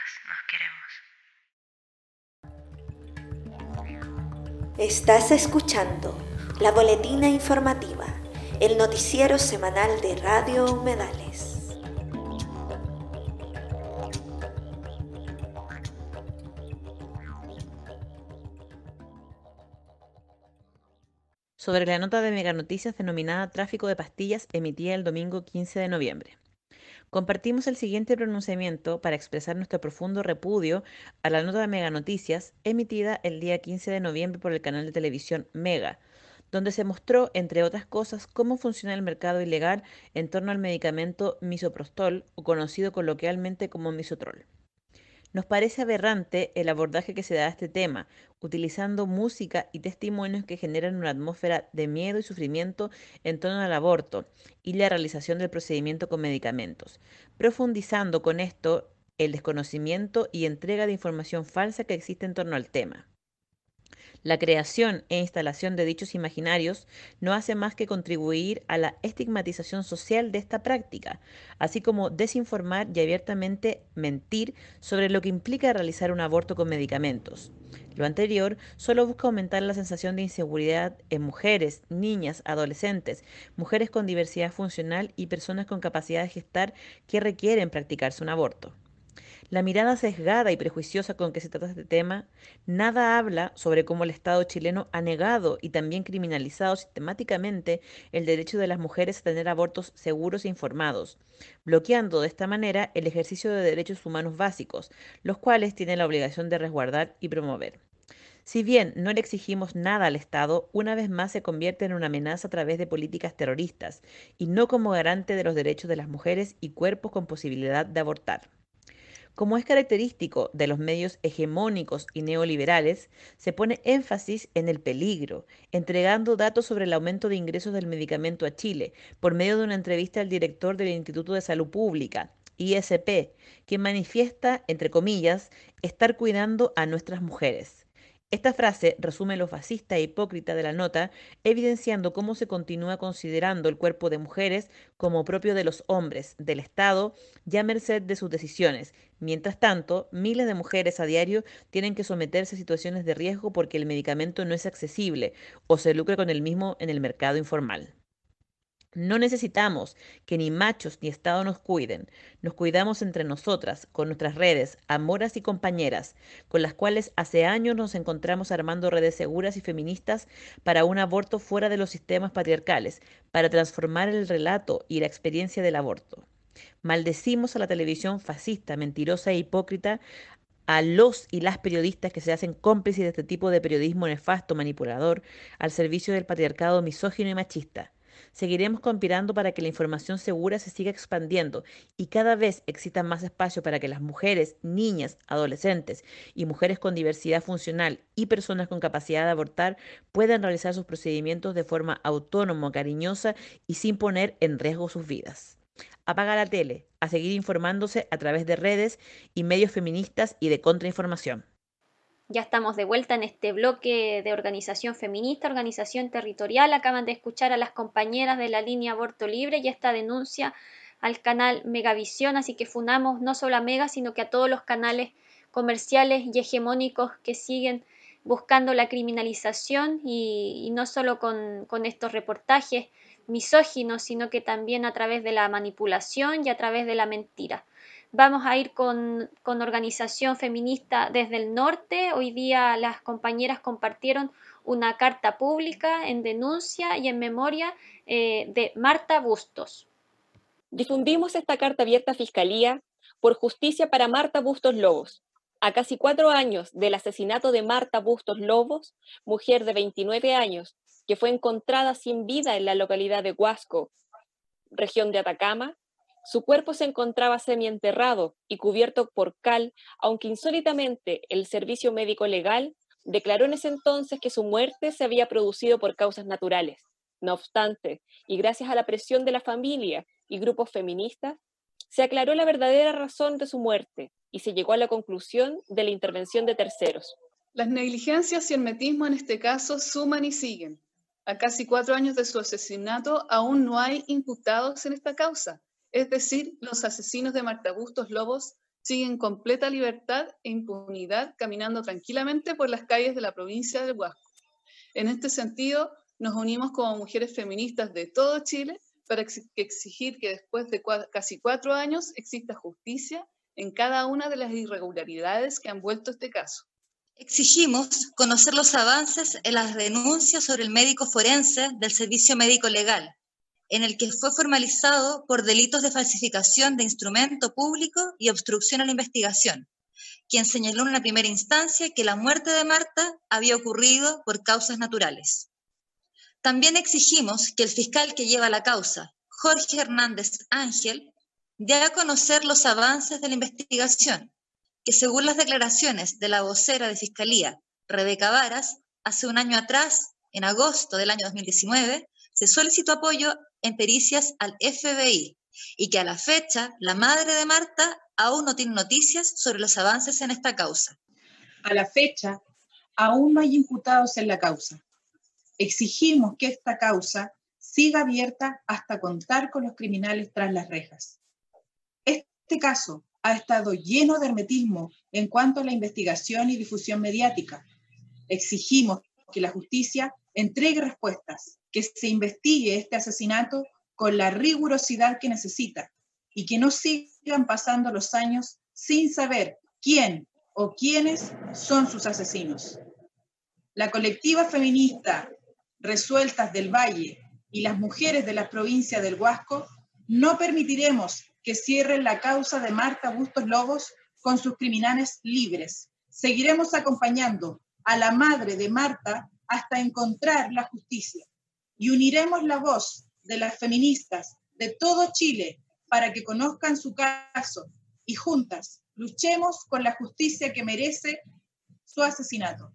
[SPEAKER 16] vivas nos queremos.
[SPEAKER 1] Estás escuchando La Boletina Informativa, el noticiero semanal de Radio Humedales.
[SPEAKER 17] Sobre la nota de Mega Noticias denominada Tráfico de Pastillas emitida el domingo quince de noviembre. Compartimos el siguiente pronunciamiento para expresar nuestro profundo repudio a la nota de Mega Noticias emitida el día quince de noviembre por el canal de televisión Mega, donde se mostró, entre otras cosas, cómo funciona el mercado ilegal en torno al medicamento misoprostol, o conocido coloquialmente como misotrol. Nos parece aberrante el abordaje que se da a este tema, utilizando música y testimonios que generan una atmósfera de miedo y sufrimiento en torno al aborto y la realización del procedimiento con medicamentos, profundizando con esto el desconocimiento y entrega de información falsa que existe en torno al tema. La creación e instalación de dichos imaginarios no hace más que contribuir a la estigmatización social de esta práctica, así como desinformar y abiertamente mentir sobre lo que implica realizar un aborto con medicamentos. Lo anterior solo busca aumentar la sensación de inseguridad en mujeres, niñas, adolescentes, mujeres con diversidad funcional y personas con capacidad de gestar que requieren practicarse un aborto. La mirada sesgada y prejuiciosa con que se trata este tema nada habla sobre cómo el Estado chileno ha negado y también criminalizado sistemáticamente el derecho de las mujeres a tener abortos seguros e informados, bloqueando de esta manera el ejercicio de derechos humanos básicos, los cuales tienen la obligación de resguardar y promover. Si bien no le exigimos nada al Estado, una vez más se convierte en una amenaza a través de políticas terroristas y no como garante de los derechos de las mujeres y cuerpos con posibilidad de abortar. Como es característico de los medios hegemónicos y neoliberales, se pone énfasis en el peligro, entregando datos sobre el aumento de ingresos del medicamento a Chile por medio de una entrevista al director del Instituto de Salud Pública, I S P, que manifiesta, entre comillas, estar cuidando a nuestras mujeres. Esta frase resume lo fascista e hipócrita de la nota, evidenciando cómo se continúa considerando el cuerpo de mujeres como propio de los hombres, del Estado, ya a merced de sus decisiones. Mientras tanto, miles de mujeres a diario tienen que someterse a situaciones de riesgo porque el medicamento no es accesible o se lucra con el mismo en el mercado informal. No necesitamos que ni machos ni Estado nos cuiden. Nos cuidamos entre nosotras, con nuestras redes, amoras y compañeras, con las cuales hace años nos encontramos armando redes seguras y feministas para un aborto fuera de los sistemas patriarcales, para transformar el relato y la experiencia del aborto. Maldecimos a la televisión fascista, mentirosa e hipócrita, a los y las periodistas que se hacen cómplices de este tipo de periodismo nefasto, manipulador, al servicio del patriarcado misógino y machista. Seguiremos conspirando para que la información segura se siga expandiendo y cada vez exista más espacio para que las mujeres, niñas, adolescentes y mujeres con diversidad funcional y personas con capacidad de abortar puedan realizar sus procedimientos de forma autónoma, cariñosa y sin poner en riesgo sus vidas. Apaga la tele, a seguir informándose a través de redes y medios feministas y de contrainformación.
[SPEAKER 2] Ya estamos de vuelta en este bloque de organización feminista, organización territorial. Acaban de escuchar a las compañeras de la línea Aborto Libre y esta denuncia al canal Megavisión, así que funamos no solo a Mega, sino que a todos los canales comerciales y hegemónicos que siguen buscando la criminalización y, y no solo con, con estos reportajes misóginos, sino que también a través de la manipulación y a través de la mentira. Vamos a ir con, con organización feminista desde el norte. Hoy día las compañeras compartieron una carta pública en denuncia y en memoria eh, de Marta Bustos.
[SPEAKER 15] Difundimos esta carta abierta a Fiscalía por justicia para Marta Bustos Lobos. A casi cuatro años del asesinato de Marta Bustos Lobos, mujer de veintinueve años, que fue encontrada sin vida en la localidad de Huasco, región de Atacama, su cuerpo se encontraba semienterrado y cubierto por cal, aunque insólitamente el Servicio Médico Legal declaró en ese entonces que su muerte se había producido por causas naturales. No obstante, y gracias a la presión de la familia y grupos feministas, se aclaró la verdadera razón de su muerte y se llegó a la conclusión de la intervención de terceros.
[SPEAKER 18] Las negligencias y el metismo en este caso suman y siguen. A casi cuatro años de su asesinato aún no hay imputados en esta causa. Es decir, los asesinos de Marta Bustos Lobos siguen en completa libertad e impunidad caminando tranquilamente por las calles de la provincia del Huasco. En este sentido, nos unimos como mujeres feministas de todo Chile para ex- exigir que después de cua- casi cuatro años exista justicia en cada una de las irregularidades que han vuelto este caso.
[SPEAKER 19] Exigimos conocer los avances en las denuncias sobre el médico forense del Servicio Médico Legal, en el que fue formalizado por delitos de falsificación de instrumento público y obstrucción a la investigación, quien señaló en una primera instancia que la muerte de Marta había ocurrido por causas naturales. También exigimos que el fiscal que lleva la causa, Jorge Hernández Ángel, dé a conocer los avances de la investigación, que según las declaraciones de la vocera de Fiscalía, Rebeca Varas, hace un año atrás, en agosto del año dos mil diecinueve, se solicitó apoyo en pericias al F B I y que a la fecha la madre de Marta aún no tiene noticias sobre los avances en esta causa.
[SPEAKER 20] A la fecha, aún no hay imputados en la causa. Exigimos que esta causa siga abierta hasta contar con los criminales tras las rejas. Este caso ha estado lleno de hermetismo en cuanto a la investigación y difusión mediática. Exigimos que la justicia entregue respuestas, que se investigue este asesinato con la rigurosidad que necesita y que no sigan pasando los años sin saber quién o quiénes son sus asesinos. La colectiva feminista Resueltas del Valle y las mujeres de la provincia del Huasco no permitiremos que cierren la causa de Marta Bustos Lobos con sus criminales libres. Seguiremos acompañando a la madre de Marta hasta encontrar la justicia y uniremos la voz de las feministas de todo Chile para que conozcan su caso y juntas luchemos con la justicia que merece su asesinato.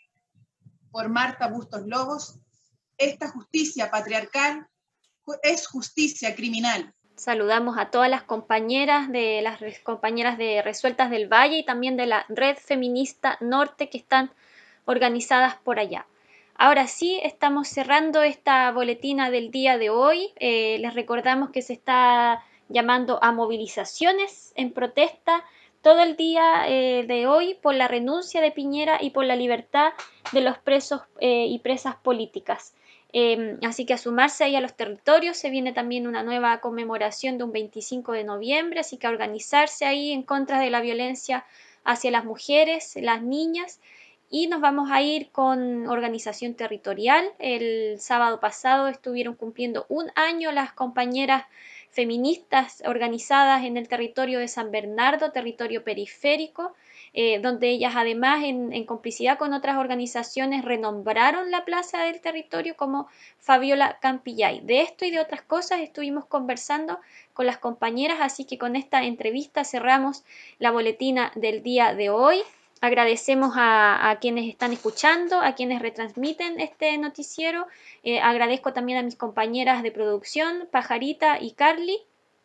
[SPEAKER 20] Por Marta Bustos Lobos, esta justicia patriarcal es justicia criminal.
[SPEAKER 2] Saludamos a todas las compañeras de las compañeras de Resueltas del Valle y también de la Red Feminista Norte que están organizadas por allá. Ahora sí, estamos cerrando esta boletina del día de hoy. Eh, les recordamos que se está llamando a movilizaciones en protesta todo el día eh, de hoy por la renuncia de Piñera y por la libertad de los presos eh, y presas políticas. Eh, así que a sumarse ahí a los territorios. Se viene también una nueva conmemoración de un veinticinco de noviembre, así que a organizarse ahí en contra de la violencia hacia las mujeres, las niñas. Y nos vamos a ir con organización territorial. El sábado pasado estuvieron cumpliendo un año las compañeras feministas organizadas en el territorio de San Bernardo, territorio periférico, eh, donde ellas además en, en complicidad con otras organizaciones renombraron la plaza del territorio como Fabiola Campillay. De esto y de otras cosas estuvimos conversando con las compañeras, así que con esta entrevista cerramos la boletina del día de hoy. Agradecemos a, a quienes están escuchando, a quienes retransmiten este noticiero. Eh, agradezco también a mis compañeras de producción, Pajarita y Carly.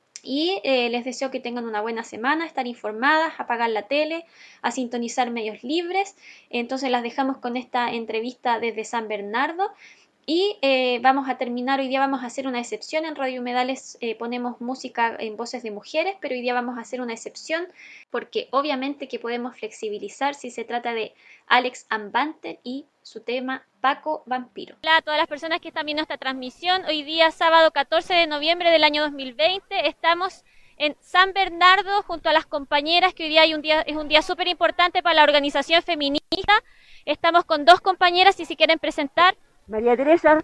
[SPEAKER 2] Y eh, les deseo que tengan una buena semana, estar informadas, apagar la tele, a sintonizar medios libres. Entonces las dejamos con esta entrevista desde San Bernardo. Y eh, vamos a terminar, hoy día vamos a hacer una excepción, en Radio Humedales eh, ponemos música en voces de mujeres, pero hoy día vamos a hacer una excepción porque obviamente que podemos flexibilizar si se trata de Alex Ambante y su tema Paco Vampiro. Hola a todas las personas que están viendo esta transmisión, hoy día sábado catorce de noviembre del año dos mil veinte, estamos en San Bernardo junto a las compañeras, que hoy día, hay un día es un día súper importante para la organización feminista. Estamos con dos compañeras, si se quieren presentar.
[SPEAKER 21] María Teresa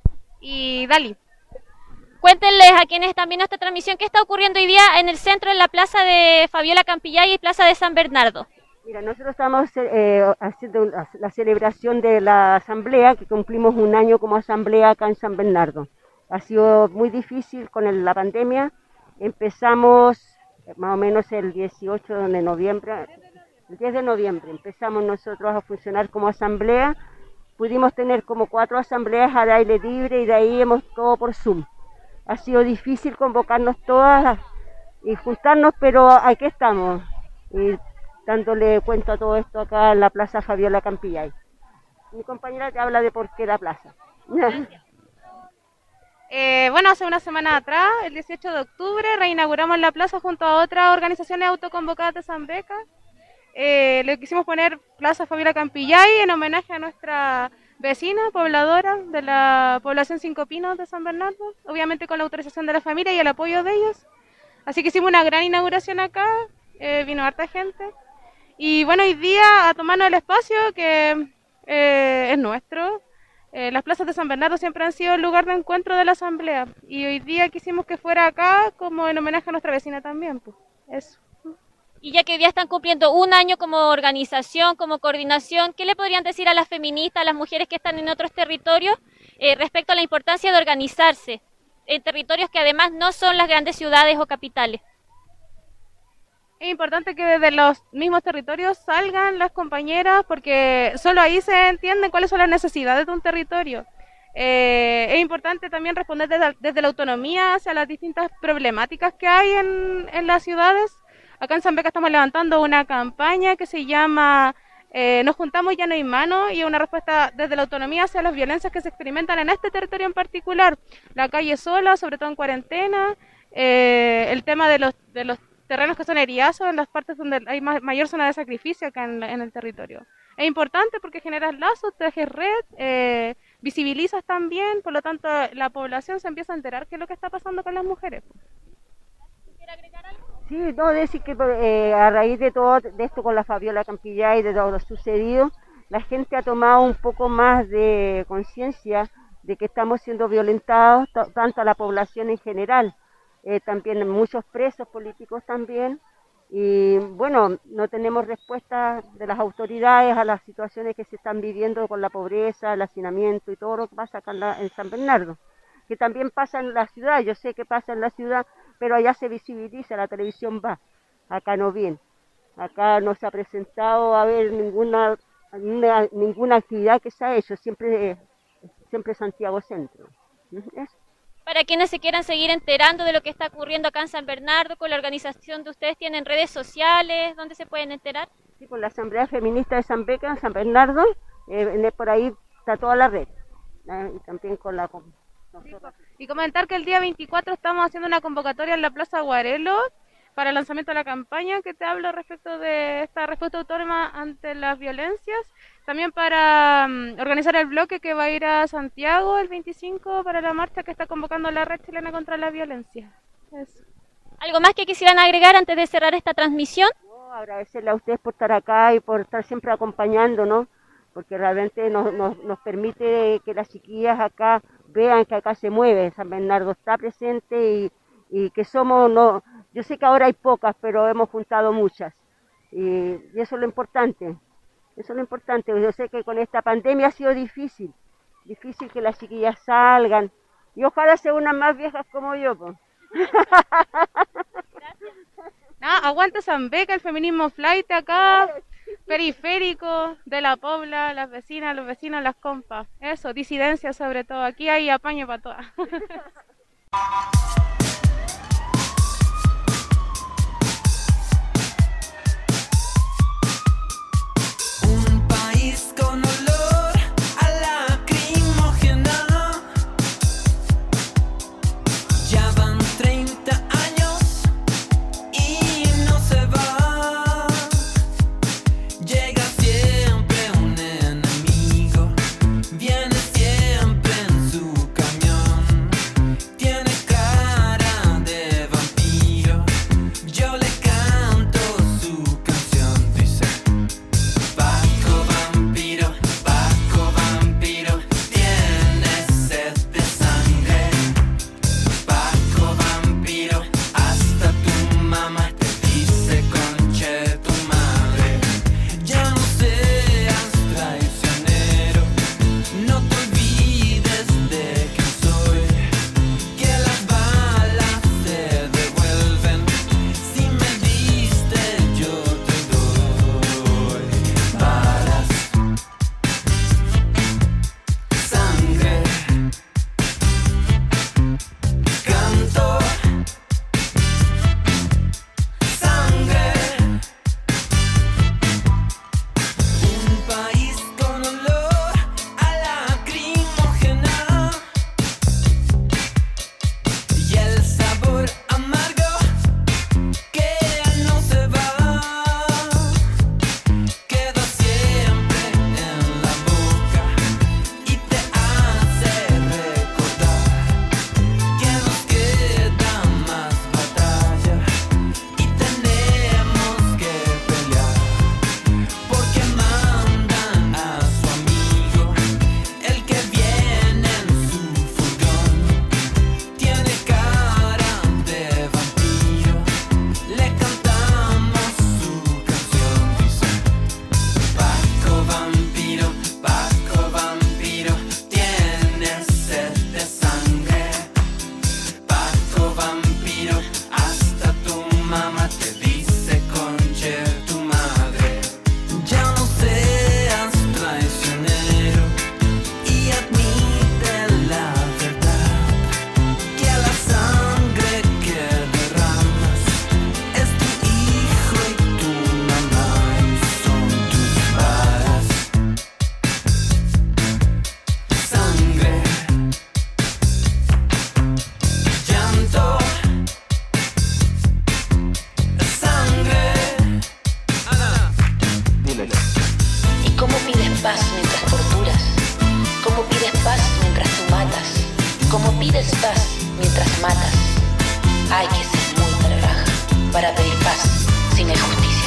[SPEAKER 2] y Dali. Cuéntenles a quienes están viendo esta transmisión qué está ocurriendo hoy día en el centro, en la plaza de Fabiola Campillay y plaza de San Bernardo.
[SPEAKER 21] Mira, nosotros estamos eh, haciendo la celebración de la asamblea, que cumplimos un año como asamblea acá en San Bernardo. Ha sido muy difícil con el, la pandemia. Empezamos más o menos el dieciocho de noviembre, el diez de noviembre, empezamos nosotros a funcionar como asamblea. Pudimos tener como cuatro asambleas al aire libre y de ahí hemos todo por Zoom. Ha sido difícil convocarnos todas y juntarnos, pero aquí estamos, y dándole cuenta a todo esto acá en la Plaza Fabiola Campillay. Mi compañera te habla de por qué la plaza.
[SPEAKER 22] Eh, bueno, hace una semana atrás, el dieciocho de octubre, reinauguramos la plaza junto a otras organizaciones autoconvocadas de San Beca. Eh, le quisimos poner Plaza Fabiola Campillay en homenaje a nuestra vecina, pobladora de la población Cinco Pinos de San Bernardo, obviamente con la autorización de la familia y el apoyo de ellos. Así que hicimos una gran inauguración acá, eh, vino harta gente. Y bueno, hoy día a tomarnos el espacio que eh, es nuestro. Eh, las plazas de San Bernardo siempre han sido el lugar de encuentro de la asamblea. Y hoy día quisimos que fuera acá como en homenaje a nuestra vecina también, pues, eso.
[SPEAKER 2] Y ya que hoy día están cumpliendo un año como organización, como coordinación, ¿qué le podrían decir a las feministas, a las mujeres que están en otros territorios eh, respecto a la importancia de organizarse en territorios que además no son las grandes ciudades o capitales?
[SPEAKER 22] Es importante que desde los mismos territorios salgan las compañeras, porque solo ahí se entienden cuáles son las necesidades de un territorio. Eh, es importante también responder desde, desde la autonomía hacia las distintas problemáticas que hay en, en las ciudades. Acá en San Beca estamos levantando una campaña que se llama eh, Nos juntamos, ya no hay mano, y una respuesta desde la autonomía hacia las violencias que se experimentan en este territorio en particular. La calle sola, sobre todo en cuarentena, eh, el tema de los, de los terrenos que son eriazos en las partes donde hay ma mayor zona de sacrificio acá en, en el territorio. Es importante porque generas lazos, tejes red, eh, visibilizas también, por lo tanto la población se empieza a enterar qué es lo que está pasando con las mujeres.
[SPEAKER 2] ¿Quiere agregar algo?
[SPEAKER 21] Sí, no, decir que eh, a raíz de todo de esto con la Fabiola Campillay y de todo lo sucedido, la gente ha tomado un poco más de conciencia de que estamos siendo violentados, tanto a la población en general, eh, también muchos presos políticos también, y bueno, no tenemos respuesta de las autoridades a las situaciones que se están viviendo con la pobreza, el hacinamiento y todo lo que pasa acá en, la, en San Bernardo, que también pasa en la ciudad. Yo sé que pasa en la ciudad, pero allá se visibiliza, la televisión va, acá no viene, acá no se ha presentado a ver ninguna, ninguna, ninguna actividad que se ha hecho, siempre, siempre Santiago Centro. ¿Es?
[SPEAKER 2] Para quienes se quieran seguir enterando de lo que está ocurriendo acá en San Bernardo, con la organización de ustedes, ¿tienen redes sociales? ¿Dónde se pueden enterar?
[SPEAKER 21] Sí, con la Asamblea Feminista de San Beca, en San Bernardo, eh, por ahí está toda la red, eh, y también con la... Con nosotros.
[SPEAKER 22] Y comentar que el día veinticuatro estamos haciendo una convocatoria en la Plaza Guarelo para el lanzamiento de la campaña que te hablo respecto de esta respuesta autónoma ante las violencias. también para um, organizar el bloque que va a ir a Santiago el veinticinco para la marcha que está convocando la Red Chilena contra la Violencia. Eso.
[SPEAKER 2] ¿Algo más que quisieran agregar antes de cerrar esta transmisión?
[SPEAKER 21] No, agradecerle a ustedes por estar acá y por estar siempre acompañándonos, porque realmente nos, nos, nos permite que las chiquillas acá vean que acá se mueve, San Bernardo está presente y, y que somos, no, yo sé que ahora hay pocas, pero hemos juntado muchas y, y eso es lo importante, eso es lo importante. Yo sé que con esta pandemia ha sido difícil, difícil que las chiquillas salgan y ojalá se unan más viejas como yo, pues.
[SPEAKER 22] No, aguanta San Beca, el feminismo flight acá, periférico, de la pobla, las vecinas, los vecinos, las compas. Eso, disidencia sobre todo. Aquí hay apaño para todas.
[SPEAKER 3] Un país con olor a lacrimógena. Ya van treinta años y no se va. Llega siempre un enemigo, viene siempre en su camión. Tiene cara de vampiro, yo le canto su canción. Dice: Paco vampiro, Paco vampiro, tienes sed de sangre. Paco vampiro, hasta tu mamá te dice conche tu madre. Ya no seas traicionero, no te olvides de quién soy, que las balas se devuelven, si me diste yo te doy. Balas, sangre, canto, sangre. Un país con olor a lacrimógena y el sabor amargo que no se va, queda siempre en la boca y te hace recordar que nos queda más batalla y tenemos que pelear, porque mandan a su amigo, el que viene en su furgón. Tiene cara de vampiro, le cantamos su canción. Dice: Paco vampiro, Paco vampiro, tienes sed de sangre. Paco vampiro, hasta tu mamá te dice conche tu madre. Ya no seas traicionero y admite la verdad, que la sangre que derramas es tu hijo y tu mamá y son tus balas. Sangre, llanto, sangre.
[SPEAKER 4] ¿Y cómo pides paz mientras torturas? ¿Cómo pides paz mientras tú matas? ¿Cómo pides paz mientras matas? Hay que ser muy trabaja para pedir paz sin injusticia.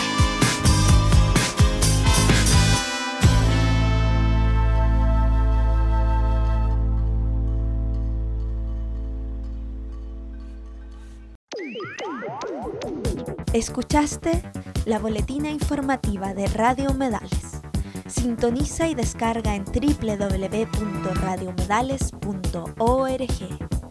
[SPEAKER 1] Escuchaste la boletina informativa de Radio Humedales. Sintoniza y descarga en doble u doble u doble u punto radio humedales punto org.